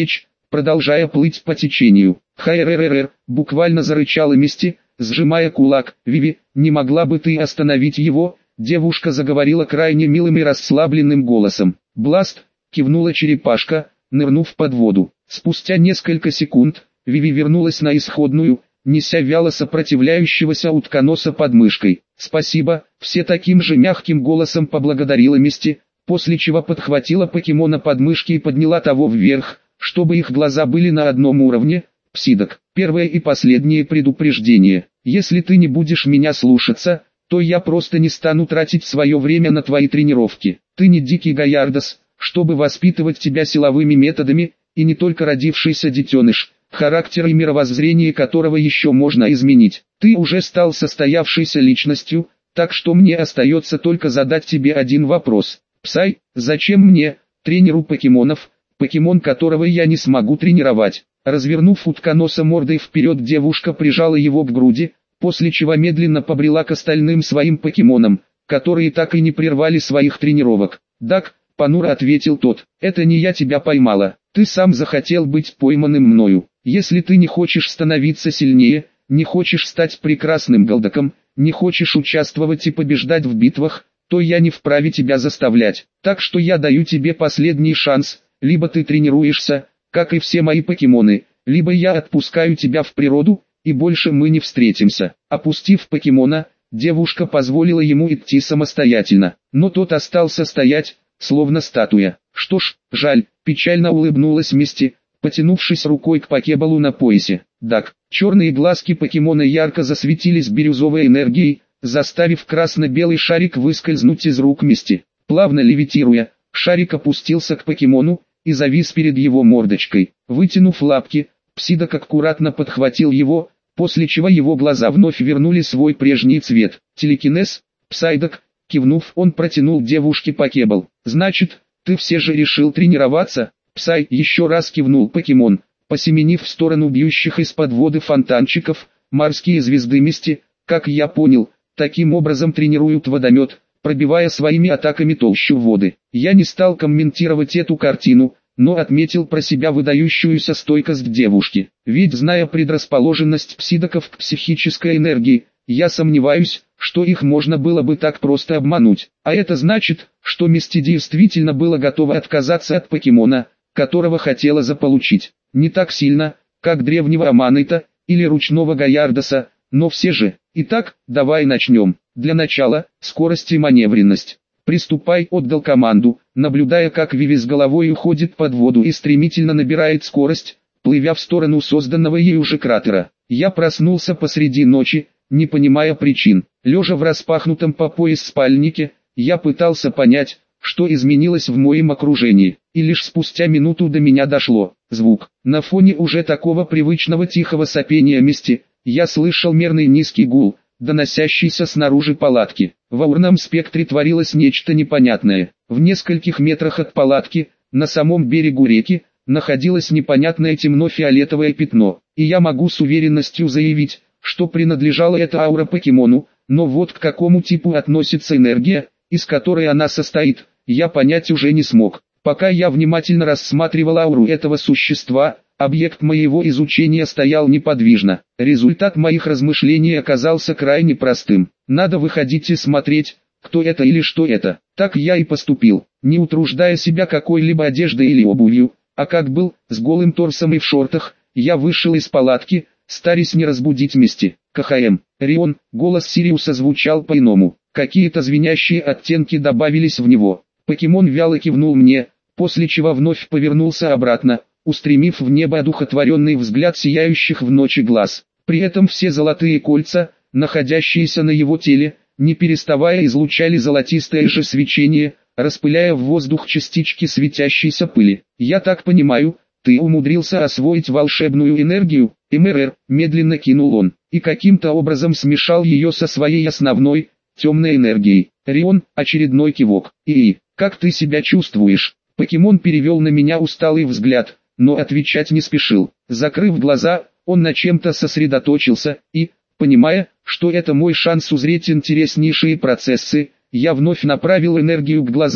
продолжая плыть по течению. «Хайрррр!» — буквально зарычала Мисти, сжимая кулак. «Виви, не могла бы ты остановить его?» Девушка заговорила крайне милым и расслабленным голосом. «Бласт!» — кивнула черепашка, нырнув под воду. Спустя несколько секунд, Виви вернулась на исходную, неся вяло сопротивляющегося утконоса под мышкой. «Спасибо!» — все таким же мягким голосом поблагодарила Мисти, после чего подхватила покемона под мышки и подняла того вверх, чтобы их глаза были на одном уровне. «Псидок, первое и последнее предупреждение. Если ты не будешь меня слушаться, то я просто не стану тратить свое время на твои тренировки. Ты не дикий Гаярдос, чтобы воспитывать тебя силовыми методами, и не только родившийся детеныш, характер и мировоззрение которого еще можно изменить. Ты уже стал состоявшейся личностью, так что мне остается только задать тебе один вопрос. Псай, зачем мне, тренеру покемонов, покемон которого я не смогу тренировать?» Развернув утконоса мордой вперед, девушка прижала его к груди, после чего медленно побрела к остальным своим покемонам, которые так и не прервали своих тренировок. «Дак», — понуро ответил тот, — «это не я тебя поймала, ты сам захотел быть пойманным мною. Если ты не хочешь становиться сильнее, не хочешь стать прекрасным Голдаком, не хочешь участвовать и побеждать в битвах, то я не вправе тебя заставлять. Так что я даю тебе последний шанс, либо ты тренируешься, как и все мои покемоны, либо я отпускаю тебя в природу, и больше мы не встретимся». Опустив покемона, девушка позволила ему идти самостоятельно, но тот остался стоять, словно статуя. «Что ж, жаль», — печально улыбнулась Мисти, потянувшись рукой к покеболу на поясе. «Дак». Черные глазки покемона ярко засветились бирюзовой энергией, заставив красно-белый шарик выскользнуть из рук Мисти. Плавно левитируя, шарик опустился к покемону и завис перед его мордочкой. Вытянув лапки, Псидок аккуратно подхватил его, после чего его глаза вновь вернули свой прежний цвет. «Телекинез, Псайдок», кивнув, он протянул девушке покебол. «Значит, ты все же решил тренироваться?» «Псай», еще раз кивнул покемон, посеменив в сторону бьющих из-под воды фонтанчиков, морские звезды Мисти. «Как я понял, таким образом тренируют водомет, пробивая своими атаками толщу воды». Я не стал комментировать эту картину, но отметил про себя выдающуюся стойкость девушки. Ведь, зная предрасположенность псидоков к психической энергии, я сомневаюсь, что их можно было бы так просто обмануть. А это значит, что Мисти действительно была готова отказаться от покемона, которого хотела заполучить. Не так сильно, как древнего Аманита или ручного Гаярдоса, но все же. «Итак, давай начнем. Для начала, скорость и маневренность». «Приступай», — отдал команду, наблюдая, как Виви с головой уходит под воду и стремительно набирает скорость, плывя в сторону созданного ей уже кратера. Я проснулся посреди ночи, не понимая причин. Лежа в распахнутом по пояс спальнике, я пытался понять, что изменилось в моем окружении, и лишь спустя минуту до меня дошло. Звук. На фоне уже такого привычного тихого сопения Мисти, я слышал мерный низкий гул, доносящийся снаружи палатки. В аурном спектре творилось нечто непонятное. В нескольких метрах от палатки, на самом берегу реки, находилось непонятное темно-фиолетовое пятно, и я могу с уверенностью заявить, что принадлежала эта аура покемону, но вот к какому типу относится энергия, из которой она состоит, я понять уже не смог. Пока я внимательно рассматривал ауру этого существа, объект моего изучения стоял неподвижно. Результат моих размышлений оказался крайне простым. Надо выходить и смотреть, кто это или что это. Так я и поступил, не утруждая себя какой-либо одеждой или обувью, а как был, с голым торсом и в шортах, я вышел из палатки, стараясь не разбудить Мисти. «КХМ, Рион», голос Сириуса звучал по-иному, какие-то звенящие оттенки добавились в него. Покемон вяло кивнул мне, после чего вновь повернулся обратно, устремив в небо одухотворенный взгляд сияющих в ночи глаз. При этом все золотые кольца, находящиеся на его теле, не переставая излучали золотистое же свечение, распыляя в воздух частички светящейся пыли. «Я так понимаю, ты умудрился освоить волшебную энергию?» «МРР», медленно кинул он, и каким-то образом смешал ее со своей основной, темной энергией. «Рион», очередной кивок. «И, как ты себя чувствуешь?» Покемон перевел на меня усталый взгляд, но отвечать не спешил. Закрыв глаза, он на чем-то сосредоточился, и, понимая, что это мой шанс узреть интереснейшие процессы, я вновь направил энергию к глазам,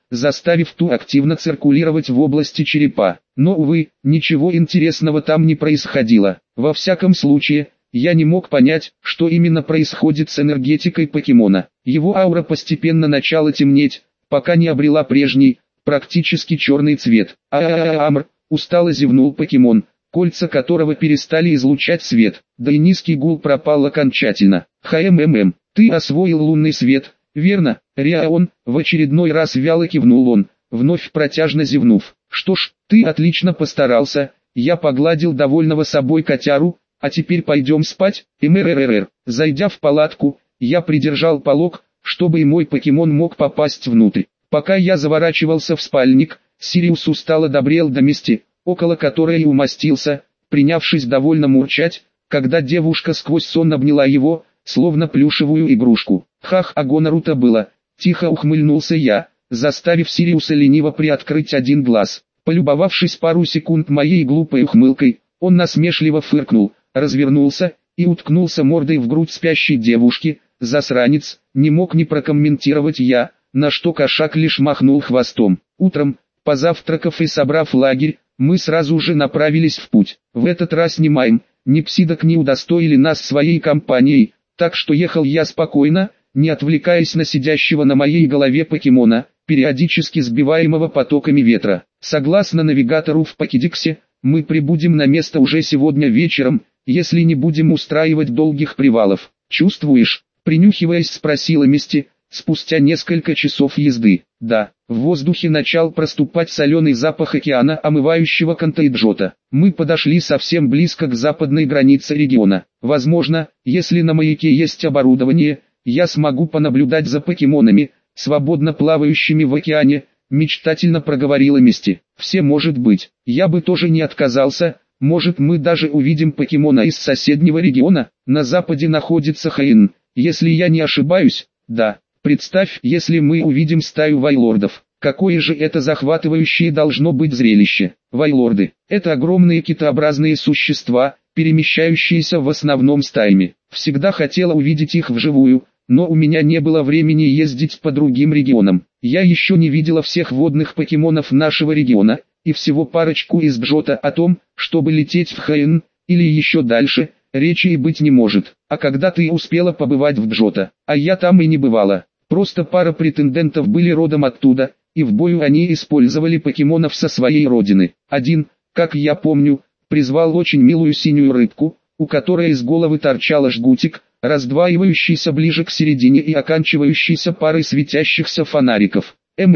заставив ту активно циркулировать в области черепа. Но, увы, ничего интересного там не происходило. Во всяком случае, я не мог понять, что именно происходит с энергетикой покемона. Его аура постепенно начала темнеть, пока не обрела прежний, практически черный цвет. Амр, устало зевнул покемон, кольца которого перестали излучать свет, да и низкий гул пропал окончательно. Ты освоил лунный свет, верно, Риаон? В очередной раз вяло кивнул он, вновь протяжно зевнув. Что ж, ты отлично постарался, я погладил довольного собой котяру, а теперь пойдем спать. Зайдя в палатку, я придержал полог, чтобы и мой покемон мог попасть внутрь. Пока я заворачивался в спальник, Сириус устало добрел до мести, около которой и умостился, принявшись довольно мурчать, когда девушка сквозь сон обняла его, словно плюшевую игрушку. Хах, а гонору-то было, тихо ухмыльнулся я, заставив Сириуса лениво приоткрыть один глаз. Полюбовавшись пару секунд моей глупой ухмылкой, он насмешливо фыркнул, развернулся и уткнулся мордой в грудь спящей девушки. Засранец, не мог не прокомментировать я, на что кошак лишь махнул хвостом. Утром, позавтракав и собрав лагерь, мы сразу же направились в путь. В этот раз ни Майм, ни Псидок не удостоили нас своей компанией, так что ехал я спокойно, не отвлекаясь на сидящего на моей голове покемона, периодически сбиваемого потоками ветра. Согласно навигатору в Покедиксе, мы прибудем на место уже сегодня вечером, если не будем устраивать долгих привалов. «Чувствуешь?» — принюхиваясь, спросила Мисти, спустя несколько часов езды. Да, в воздухе начал проступать соленый запах океана, омывающего Кантейджота. Мы подошли совсем близко к западной границе региона. Возможно, если на маяке есть оборудование, я смогу понаблюдать за покемонами, свободно плавающими в океане, мечтательно проговорила Мисти. Все может быть, я бы тоже не отказался, может мы даже увидим покемона из соседнего региона. На западе находится Хаин, если я не ошибаюсь. Да, представь, если мы увидим стаю вайлордов. Какое же это захватывающее должно быть зрелище. Вайлорды – это огромные китообразные существа, перемещающиеся в основном стаями. Всегда хотела увидеть их вживую, но у меня не было времени ездить по другим регионам. Я еще не видела всех водных покемонов нашего региона, и всего парочку из Джота. О том, чтобы лететь в Хаин, или еще дальше, речи и быть не может. А когда ты успела побывать в Джота? А я там и не бывала. Просто пара претендентов были родом оттуда, и в бою они использовали покемонов со своей родины. Один, как я помню, призвал очень милую синюю рыбку, у которой из головы торчал жгутик, раздваивающийся ближе к середине и оканчивающийся парой светящихся фонариков.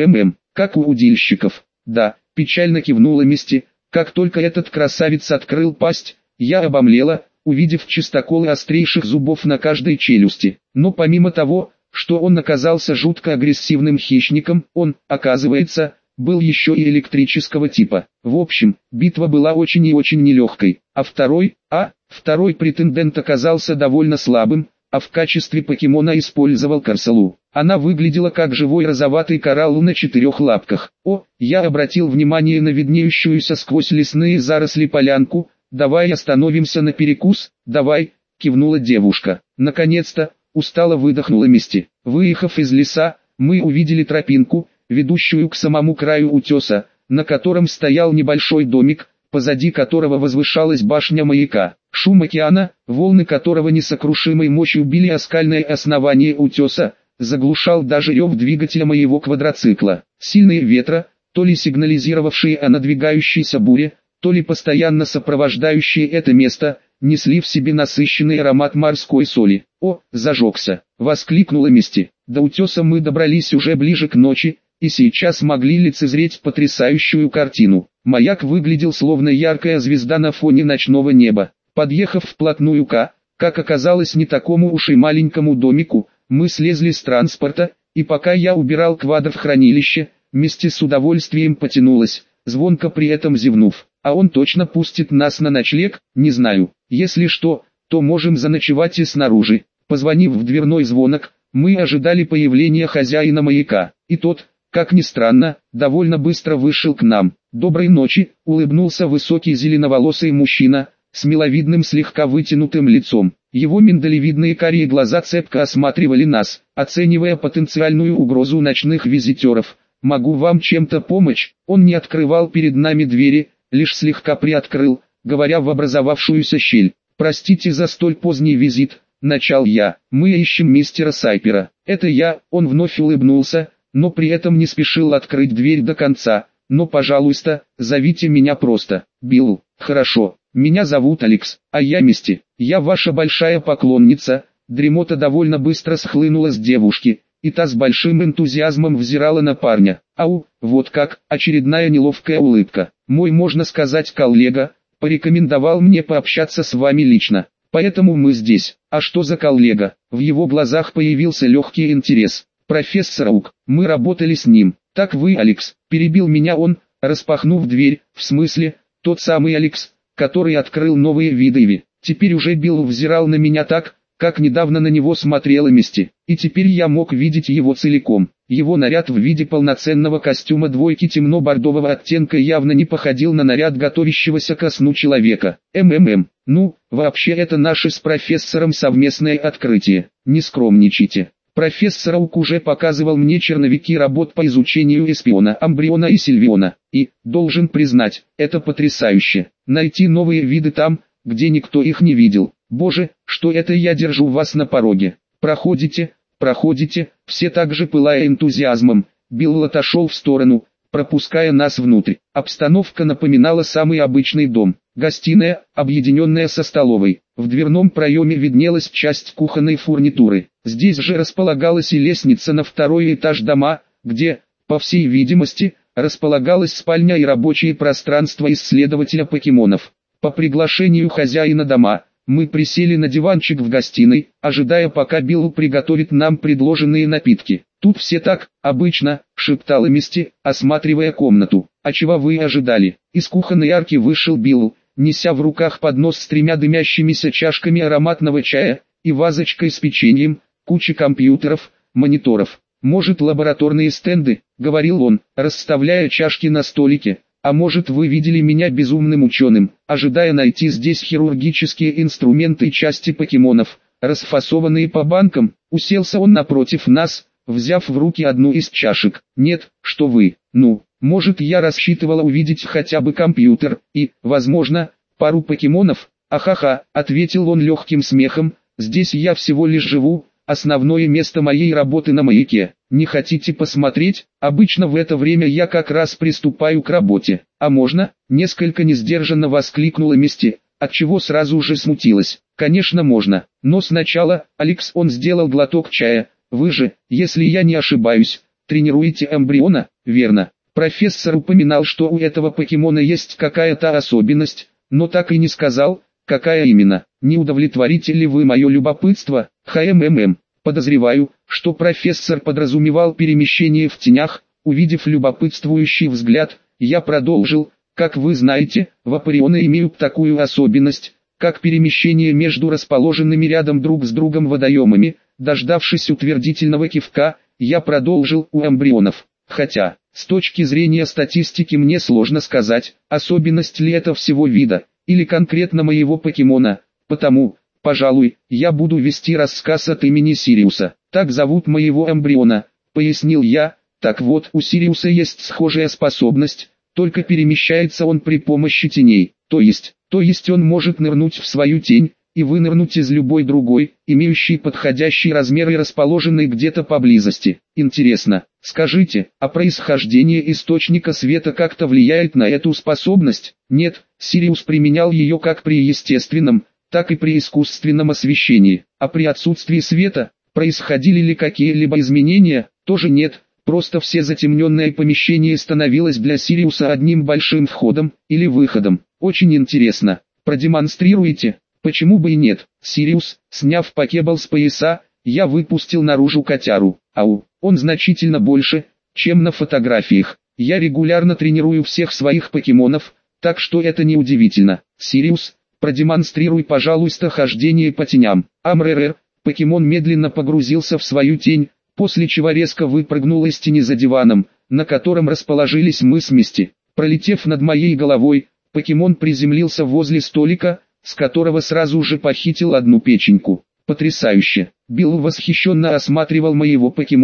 Как у удильщиков. Да, печально кивнула Мисти. Как только этот красавец открыл пасть, я обомлела, увидев чистоколы острейших зубов на каждой челюсти. Но помимо того, что он оказался жутко агрессивным хищником, он, оказывается, был еще и электрического типа. В общем, битва была очень и очень нелегкой. А второй претендент оказался довольно слабым, а в качестве покемона использовал Корсалу. Она выглядела как живой розоватый коралл на 4 лапках. Я обратил внимание на виднеющуюся сквозь лесные заросли полянку. «Давай остановимся на перекус, давай», — кивнула девушка. Наконец-то, устало выдохнула Мисти. Выехав из леса, мы увидели тропинку, ведущую к самому краю утеса, на котором стоял небольшой домик, позади которого возвышалась башня маяка. Шум океана, волны которого несокрушимой мощью били о скальное основание утеса, заглушал даже рев двигателя моего квадроцикла. Сильные ветра, то ли сигнализировавшие о надвигающейся буре, то ли постоянно сопровождающие это место, несли в себе насыщенный аромат морской соли. Зажегся! Воскликнула Мисти. До утеса мы добрались уже ближе к ночи, и сейчас могли лицезреть потрясающую картину. Маяк выглядел словно яркая звезда на фоне ночного неба. Подъехав вплотную как оказалось, не такому уж и маленькому домику, мы слезли с транспорта, и пока я убирал квадр в хранилище, Мисти с удовольствием потянулась, звонко при этом зевнув. А он точно пустит нас на ночлег? Не знаю. Если что, то можем заночевать и снаружи. Позвонив в дверной звонок, мы ожидали появления хозяина маяка, и тот, как ни странно, довольно быстро вышел к нам. «Доброй ночи», — улыбнулся высокий зеленоволосый мужчина, с миловидным слегка вытянутым лицом. Его миндалевидные карие глаза цепко осматривали нас, оценивая потенциальную угрозу ночных визитеров. могу вам чем-то помочь?» Он не открывал перед нами двери, лишь слегка приоткрыл, говоря в образовавшуюся щель. «Простите за столь поздний визит», — начал я. «Мы ищем мистера Сайпера». «Это я», — он вновь улыбнулся, но при этом не спешил открыть дверь до конца. «Но, пожалуйста, зовите меня просто Билл». «Хорошо, меня зовут Алекс, а я Мисти. Я ваша большая поклонница». Дремота довольно быстро схлынула с девушки, и та с большим энтузиазмом взирала на парня. «Ау, вот как», очередная неловкая улыбка. «Мой, можно сказать, коллега, порекомендовал мне пообщаться с вами лично. Поэтому мы здесь». «А что за коллега?» В его глазах появился легкий интерес. «Профессор Ук, мы работали с ним». «Так вы, Алекс», перебил меня он, распахнув дверь, «в смысле, тот самый Алекс, который открыл новые виды». Теперь уже Билл взирал на меня так, как недавно на него смотрела Мисти, и теперь я мог видеть его целиком. Его наряд в виде полноценного костюма двойки темно-бордового оттенка явно не походил на наряд готовящегося ко сну человека. Ну, вообще это наше с профессором совместное открытие, не скромничайте. Профессор Ук уже показывал мне черновики работ по изучению эспиона, амбриона и сильвиона, и, должен признать, это потрясающе. Найти новые виды там, где никто их не видел. Боже, что это я держу вас на пороге. Проходите, проходите, все так же пылая энтузиазмом. Билл отошел в сторону, пропуская нас внутрь. Обстановка напоминала самый обычный дом. Гостиная, объединенная со столовой. В дверном проеме виднелась часть кухонной фурнитуры. Здесь же располагалась и лестница на второй этаж дома, где, по всей видимости, располагалась спальня и рабочее пространство исследователя покемонов. По приглашению хозяина дома, мы присели на диванчик в гостиной, ожидая, пока Билл приготовит нам предложенные напитки. «Тут все так, обычно», — шептала Мисти, осматривая комнату. «А чего вы ожидали?» Из кухонной арки вышел Билл, неся в руках поднос с 3 дымящимися чашками ароматного чая и вазочкой с печеньем, кучей компьютеров, мониторов. «Может, лабораторные стенды», — говорил он, расставляя чашки на столике. «А может, вы видели меня безумным ученым, ожидая найти здесь хирургические инструменты и части покемонов, расфасованные по банкам?» Уселся он напротив нас, взяв в руки одну из чашек. «Нет, что вы, может, я рассчитывала увидеть хотя бы компьютер и, возможно, пару покемонов?» «Ахаха», — ответил он легким смехом, «здесь я всего лишь живу, основное место моей работы на маяке. Не хотите посмотреть? Обычно в это время я как раз приступаю к работе». «А можно?» — несколько несдержанно воскликнула Мисти, отчего сразу же смутилась. «Конечно можно, но сначала, Алекс». Он сделал глоток чая. «Вы же, если я не ошибаюсь, тренируете эмбриона, верно?» Профессор упоминал, что у этого покемона есть какая-то особенность, но так и не сказал, какая именно. «Не удовлетворите ли вы мое любопытство?» Подозреваю, что профессор подразумевал перемещение в тенях. Увидев любопытствующий взгляд, я продолжил: «Как вы знаете, вапорионы имеют такую особенность, как перемещение между расположенными рядом друг с другом водоемами». Дождавшись утвердительного кивка, я продолжил: «У эмбрионов. Хотя, с точки зрения статистики мне сложно сказать, особенность ли это всего вида, или конкретно моего покемона, потому, пожалуй, я буду вести рассказ от имени Сириуса. Так зовут моего эмбриона», — пояснил я. «Так вот, у Сириуса есть схожая способность, только перемещается он при помощи теней, то есть он может нырнуть в свою тень и вынырнуть из любой другой, имеющей подходящий размер и расположенной где-то поблизости. Интересно, скажите, а происхождение источника света как-то влияет на эту способность?» «Нет, Сириус применял ее как при естественном, так и при искусственном освещении. А при отсутствии света, происходили ли какие-либо изменения?» «Тоже нет, просто все затемненное помещение становилось для Сириуса одним большим входом или выходом». «Очень интересно. Продемонстрируете?» «Почему бы и нет?» Сириус, сняв покебол с пояса, я выпустил наружу котяру. «Ау, он значительно больше, чем на фотографиях. Я регулярно тренирую всех своих покемонов, так что это не удивительно. Сириус, продемонстрируй, пожалуйста, хождение по теням». Амререр. Покемон медленно погрузился в свою тень, после чего резко выпрыгнул из тени за диваном, на котором расположились мы с Мисти. Пролетев над моей головой, покемон приземлился возле столика, с которого сразу же похитил одну печеньку. «Потрясающе!» Билл восхищенно осматривал моего покемона,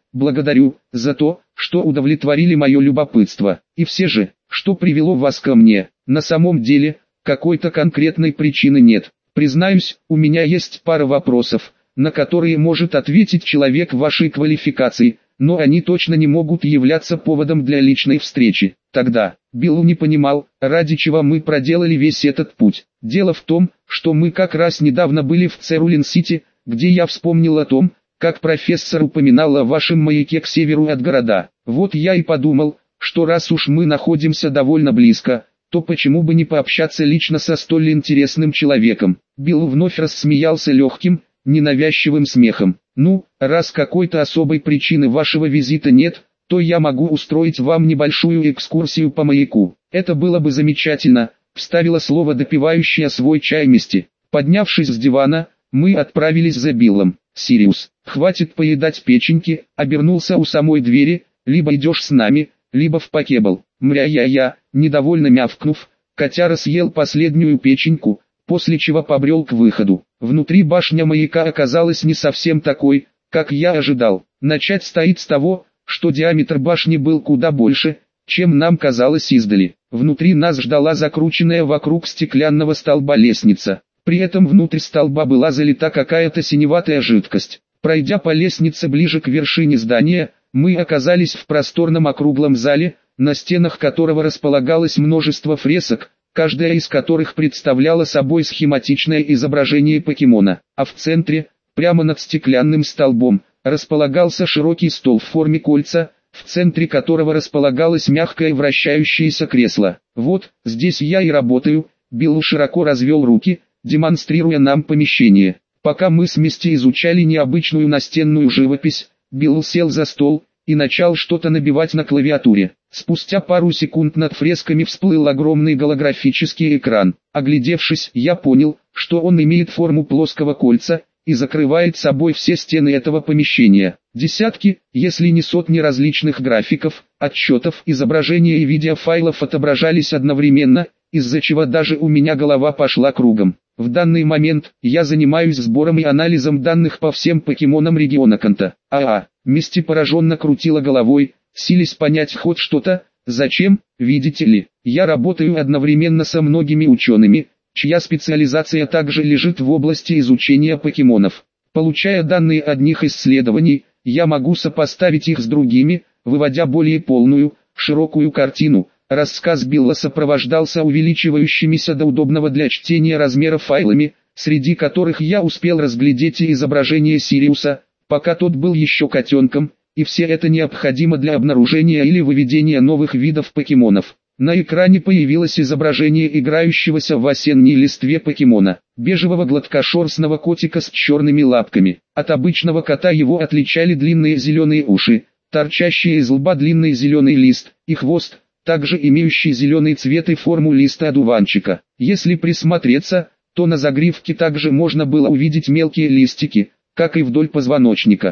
благодарю за то, что удовлетворили мое любопытство. И все же, что привело вас ко мне? На самом деле, какой-то конкретной причины нет. Признаюсь, у меня есть пара вопросов, на которые может ответить человек вашей квалификации, но они точно не могут являться поводом для личной встречи. Тогда, Билл не понимал, ради чего мы проделали весь этот путь. Дело в том, что мы как раз недавно были в Церулин-Сити, где я вспомнил о том, как профессор упоминал о вашем маяке к северу от города. Вот я и подумал, что раз уж мы находимся довольно близко, то почему бы не пообщаться лично со столь интересным человеком. Билл вновь рассмеялся легким, ненавязчивым смехом. Ну, раз какой-то особой причины вашего визита нет, то я могу устроить вам небольшую экскурсию по маяку. Это было бы замечательно, вставила слово допивающая свой чай Мисти. Поднявшись с дивана, мы отправились за Биллом. Сириус, хватит поедать печеньки, обернулся у самой двери, либо идешь с нами, либо в покебл. Мря-я-я, недовольно мявкнув, котяра съел последнюю печеньку, после чего побрел к выходу. Внутри башня маяка оказалась не совсем такой, как я ожидал. Начать стоит с того, что диаметр башни был куда больше, чем нам казалось издали. Внутри нас ждала закрученная вокруг стеклянного столба лестница. При этом внутрь столба была залита какая-то синеватая жидкость. Пройдя по лестнице ближе к вершине здания, мы оказались в просторном округлом зале, на стенах которого располагалось множество фресок, каждая из которых представляла собой схематичное изображение покемона, а в центре, прямо над стеклянным столбом, располагался широкий стол в форме кольца, в центре которого располагалось мягкое вращающееся кресло. Вот, здесь я и работаю. Билл широко развел руки, демонстрируя нам помещение. Пока мы с Мисти изучали необычную настенную живопись, Билл сел за стол и начал что-то набивать на клавиатуре. Спустя пару секунд над фресками всплыл огромный голографический экран. Оглядевшись, я понял, что он имеет форму плоского кольца и закрывает собой все стены этого помещения. Десятки, если не сотни различных графиков, отчетов, изображений и видеофайлов отображались одновременно, из-за чего даже у меня голова пошла кругом. В данный момент я занимаюсь сбором и анализом данных по всем покемонам региона Канто. Мисти пораженно крутила головой, силясь понять хоть что-то. Зачем, видите ли, я работаю одновременно со многими учеными, чья специализация также лежит в области изучения покемонов. Получая данные одних исследований, я могу сопоставить их с другими, выводя более полную, широкую картину. Рассказ Билла сопровождался увеличивающимися до удобного для чтения размера файлами, среди которых я успел разглядеть и изображение Сириуса, пока тот был еще котенком, и все это необходимо для обнаружения или выведения новых видов покемонов. На экране появилось изображение играющегося в осенней листве покемона, бежевого гладкошерстного котика с черными лапками. От обычного кота его отличали длинные зеленые уши, торчащие из лба длинный зеленый лист, и хвост, также имеющий зеленый цвет и форму листа одуванчика. Если присмотреться, то на загривке также можно было увидеть мелкие листики, как и вдоль позвоночника.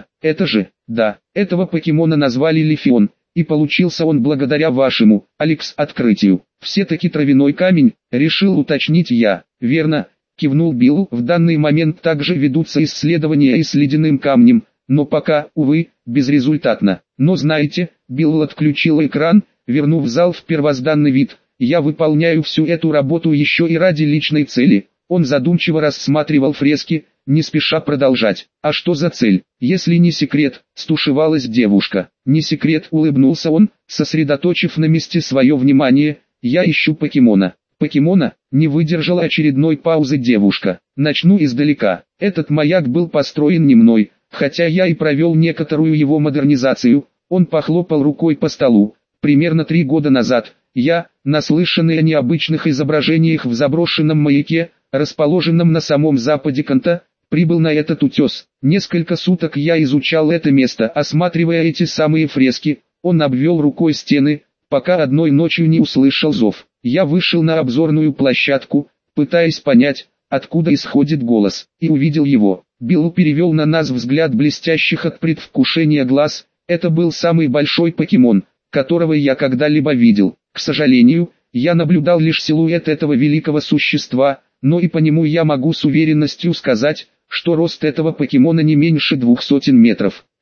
Этого покемона назвали Лифион, и получился он благодаря вашему, Алекс, открытию. Все-таки травяной камень, решил уточнить я. Верно, кивнул Билл. В данный момент также ведутся исследования и с ледяным камнем, но пока, увы, безрезультатно. Но знаете, Билл отключил экран, вернув зал в первозданный вид. Я выполняю всю эту работу еще и ради личной цели. Он задумчиво рассматривал фрески, не спеша продолжать. А что за цель? Если не секрет, стушевалась девушка. Не секрет, улыбнулся он, сосредоточив на месте свое внимание. Я ищу покемона. Покемона? Не выдержала очередной паузы девушка. Начну издалека. Этот маяк был построен не мной, хотя я и провел некоторую его модернизацию. Он похлопал рукой по столу. Примерно 3 года назад, я, наслышанный о необычных изображениях в заброшенном маяке, расположенном на самом западе Канто, прибыл на этот утес. Несколько суток я изучал это место, осматривая эти самые фрески. Он обвел рукой стены, пока одной ночью не услышал зов. Я вышел на обзорную площадку, пытаясь понять, откуда исходит голос, и увидел его. Билл перевел на нас взгляд блестящих от предвкушения глаз. Это был самый большой покемон, которого я когда-либо видел. К сожалению, я наблюдал лишь силуэт этого великого существа, но и по нему я могу с уверенностью сказать, что рост этого покемона не меньше 200 метров.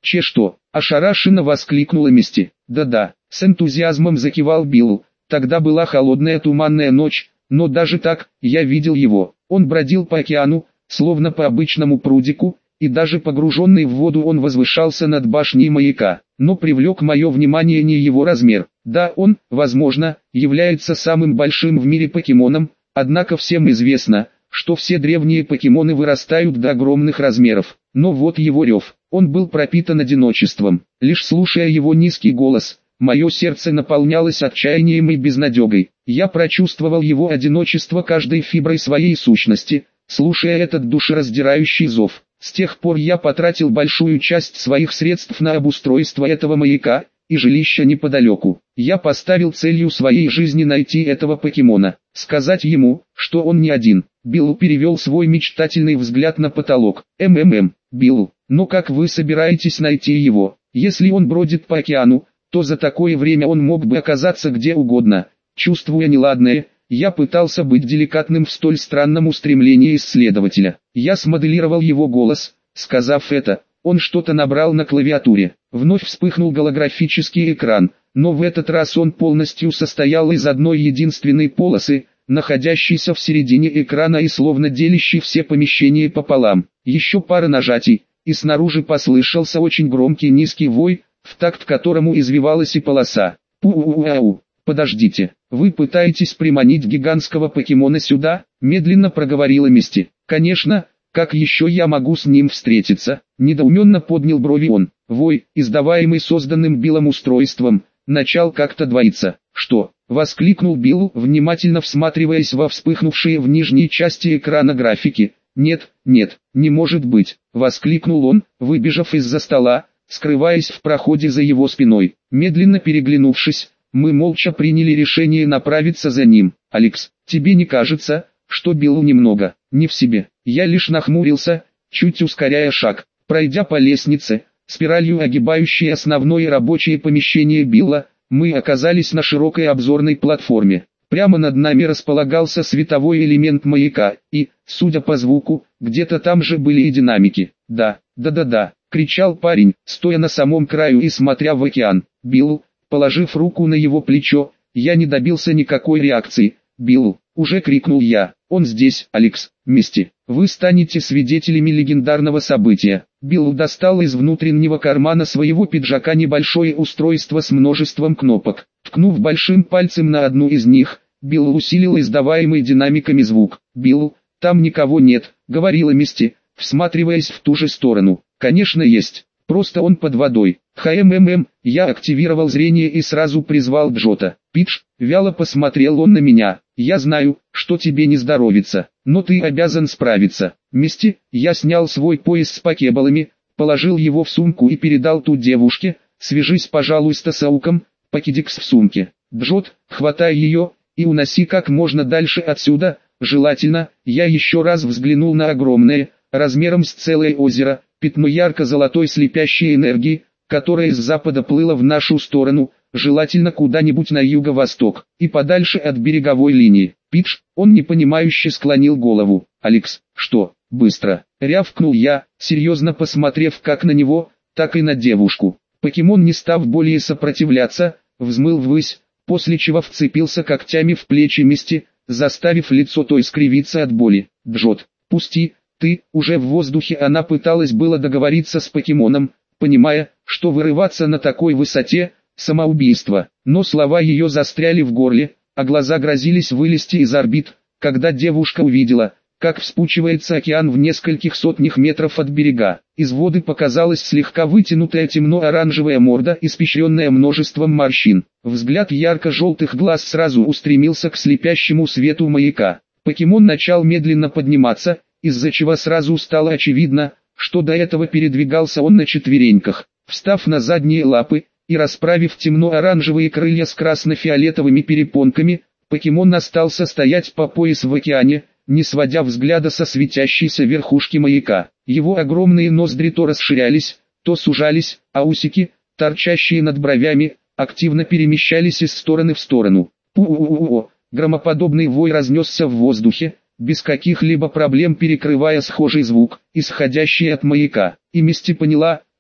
Че что? Ошарашенно воскликнула Мисти. Да-да, с энтузиазмом закивал Билл. Тогда была холодная туманная ночь, но даже так, я видел его. Он бродил по океану, словно по обычному прудику, и даже погруженный в воду он возвышался над башней маяка. Но привлек мое внимание не его размер. Да, он, возможно, является самым большим в мире покемоном, однако всем известно, что все древние покемоны вырастают до огромных размеров. Но вот его рев, он был пропитан одиночеством. Лишь слушая его низкий голос, мое сердце наполнялось отчаянием и безнадегой. Я прочувствовал его одиночество каждой фиброй своей сущности, слушая этот душераздирающий зов. С тех пор я потратил большую часть своих средств на обустройство этого маяка и жилища неподалеку. Я поставил целью своей жизни найти этого покемона, сказать ему, что он не один. Билл перевел свой мечтательный взгляд на потолок. Билл, но как вы собираетесь найти его? Если он бродит по океану, то за такое время он мог бы оказаться где угодно. Чувствуя неладное, я пытался быть деликатным в столь странном устремлении исследователя. Я смоделировал его голос, сказав это. Он что-то набрал на клавиатуре. Вновь вспыхнул голографический экран, но в этот раз он полностью состоял из одной единственной полосы, находящейся в середине экрана и словно делящей все помещения пополам. Еще пара нажатий, и снаружи послышался очень громкий низкий вой, в такт которому извивалась и полоса. Пу-у-у-ау. «Подождите, вы пытаетесь приманить гигантского покемона сюда?» – медленно проговорила Мисти. «Конечно, как еще я могу с ним встретиться?» – недоуменно поднял брови он. Вой, издаваемый созданным Биллом устройством, начал как-то двоиться. «Что?» – воскликнул Билл, внимательно всматриваясь во вспыхнувшие в нижней части экрана графики. «Нет, нет, не может быть!» – воскликнул он, выбежав из-за стола, скрываясь в проходе за его спиной. Медленно переглянувшись, мы молча приняли решение направиться за ним. «Алекс, тебе не кажется, что Биллу немного не в себе?» Я лишь нахмурился, чуть ускоряя шаг. Пройдя по лестнице, спиралью огибающей основное рабочее помещение Билла, мы оказались на широкой обзорной платформе. Прямо над нами располагался световой элемент маяка, и, судя по звуку, где-то там же были и динамики. «Да», — кричал парень, стоя на самом краю и смотря в океан. «Билл», положив руку на его плечо, я не добился никакой реакции. «Билл», уже крикнул я, «он здесь, Алекс, Мисти, вы станете свидетелями легендарного события». Билл достал из внутреннего кармана своего пиджака небольшое устройство с множеством кнопок. Ткнув большим пальцем на одну из них, Билл усилил издаваемый динамиками звук. «Билл, там никого нет», — говорила Мисти, всматриваясь в ту же сторону. «Конечно есть. Просто он под водой». Я активировал зрение и сразу призвал Джота. «Пидж», вяло посмотрел он на меня, «я знаю, что тебе не здоровится, но ты обязан справиться». Мисти, я снял свой пояс с покебалами, положил его в сумку и передал ту девушке. «Свяжись, пожалуйста, с Ауком, покедикс в сумке. Джот, хватай ее и уноси как можно дальше отсюда, желательно». Я еще раз взглянул на огромное, размером с целое озеро, пятно ярко-золотой слепящей энергии, которая с запада плыла в нашу сторону, желательно куда-нибудь на юго-восток, и подальше от береговой линии. «Пидж», он непонимающе склонил голову. «Алекс, что, быстро?» — рявкнул я, серьезно посмотрев как на него, так и на девушку. Покемон, не став более сопротивляться, взмыл ввысь, после чего вцепился когтями в плечи Мисти, заставив лицо той скривиться от боли. «Джот, пусти, ты», уже в воздухе она пыталась было договориться с покемоном, понимая, что вырываться на такой высоте – самоубийство, но слова ее застряли в горле, а глаза грозились вылезти из орбит, когда девушка увидела, как вспучивается океан в нескольких сотнях метров от берега. Из воды показалась слегка вытянутая темно-оранжевая морда, испещренная множеством морщин. Взгляд ярко-желтых глаз сразу устремился к слепящему свету маяка. Покемон начал медленно подниматься, из-за чего сразу стало очевидно, что до этого передвигался он на четвереньках. Встав на задние лапы и расправив темно-оранжевые крылья с красно-фиолетовыми перепонками, покемон остался стоять по пояс в океане, не сводя взгляда со светящейся верхушки маяка. Его огромные ноздри то расширялись, то сужались, а усики, торчащие над бровями, активно перемещались из стороны в сторону. Пу-у-у-у-у! Громоподобный вой разнесся в воздухе, без каких-либо проблем перекрывая схожий звук, исходящий от маяка. И Мисти поняла,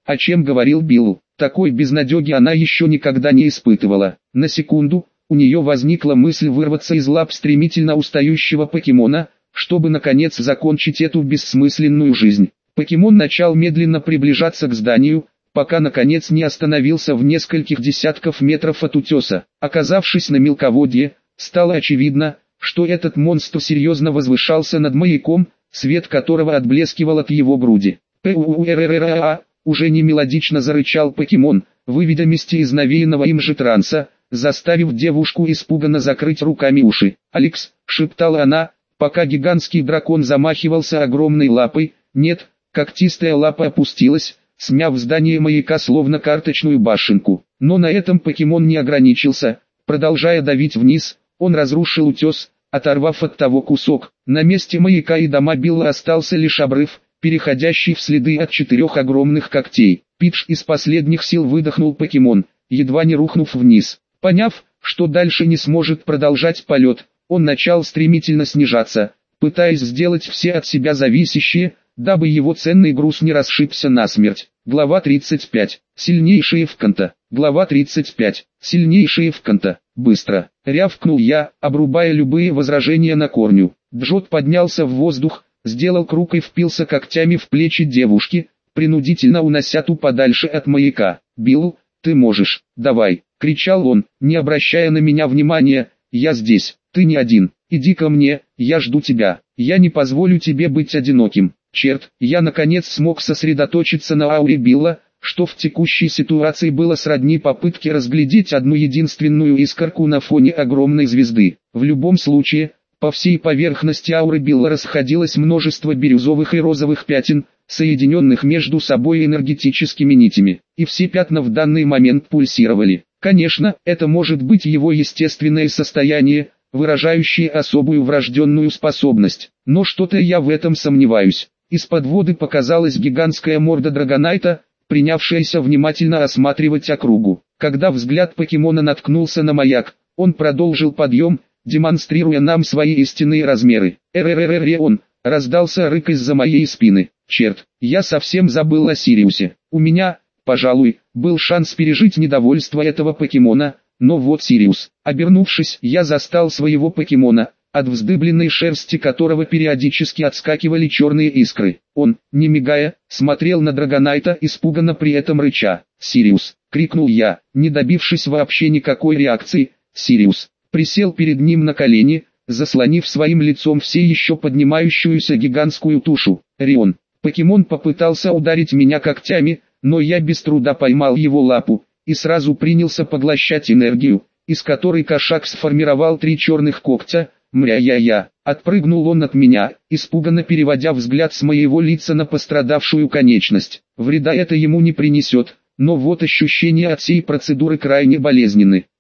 о чем говорил Билл. Такой безнадеги она еще никогда не испытывала. На секунду, у нее возникла мысль вырваться из лап стремительно устающего покемона, чтобы наконец закончить эту бессмысленную жизнь. Покемон начал медленно приближаться к зданию, пока наконец не остановился в нескольких десятков метров от утеса. Оказавшись на мелководье, стало очевидно, что этот монстр серьезно возвышался над маяком, свет которого отблескивал от его груди. «Пуэрэрэраа!» уже не мелодично зарычал покемон, выведя Мисти из навеянного им же транса, заставив девушку испуганно закрыть руками уши. «Алекс!» — шептала она, пока гигантский дракон замахивался огромной лапой. «Нет!» — когтистая лапа опустилась, смяв здание маяка словно карточную башенку. Но на этом покемон не ограничился. Продолжая давить вниз, он разрушил утес, оторвав от того кусок. На месте маяка и дома Билла остался лишь обрыв, переходящий в следы от 4 огромных когтей. «Пидж!» из последних сил выдохнул покемон, едва не рухнув вниз. Поняв, что дальше не сможет продолжать полет, он начал стремительно снижаться, пытаясь сделать все от себя зависящее, дабы его ценный груз не расшибся насмерть. Глава 35. Сильнейшие вконта. Глава 35. Сильнейшие вконта. Быстро. Рявкнул я, обрубая любые возражения на корню. Джот поднялся в воздух, сделал круг и впился когтями в плечи девушки, принудительно унося ту подальше от маяка. «Билл, ты можешь, давай!» — кричал он, не обращая на меня внимания. «Я здесь, ты не один, иди ко мне, я жду тебя, я не позволю тебе быть одиноким». Черт, я наконец смог сосредоточиться на ауре Билла, что в текущей ситуации было сродни попытке разглядеть одну единственную искорку на фоне огромной звезды. В любом случае, по всей поверхности ауры Билла расходилось множество бирюзовых и розовых пятен, соединенных между собой энергетическими нитями, и все пятна в данный момент пульсировали. Конечно, это может быть его естественное состояние, выражающее особую врожденную способность, но что-то я в этом сомневаюсь. Из-под воды показалась гигантская морда Драгонайта, принявшаяся внимательно осматривать округу. Когда взгляд покемона наткнулся на маяк, он продолжил подъем, демонстрируя нам свои истинные размеры. «Эр-эр-эр-эр-эр-он!» — раздался рык из-за моей спины. Черт, я совсем забыл о Сириусе. У меня, пожалуй, был шанс пережить недовольство этого покемона, но вот Сириус. Обернувшись, я застал своего покемона, от вздыбленной шерсти которого периодически отскакивали черные искры. Он, не мигая, смотрел на Драгонайта, испуганно при этом рыча. «Сириус!» — крикнул я, не добившись вообще никакой реакции. «Сириус!» присел перед ним на колени, заслонив своим лицом все еще поднимающуюся гигантскую тушу. «Рион!» Покемон попытался ударить меня когтями, но я без труда поймал его лапу, и сразу принялся поглощать энергию, из которой кошак сформировал 3 черных когтя. «Мря-я-я!» Отпрыгнул он от меня, испуганно переводя взгляд с моего лица на пострадавшую конечность. Вреда это ему не принесет, но вот ощущения от всей процедуры крайне болезненны.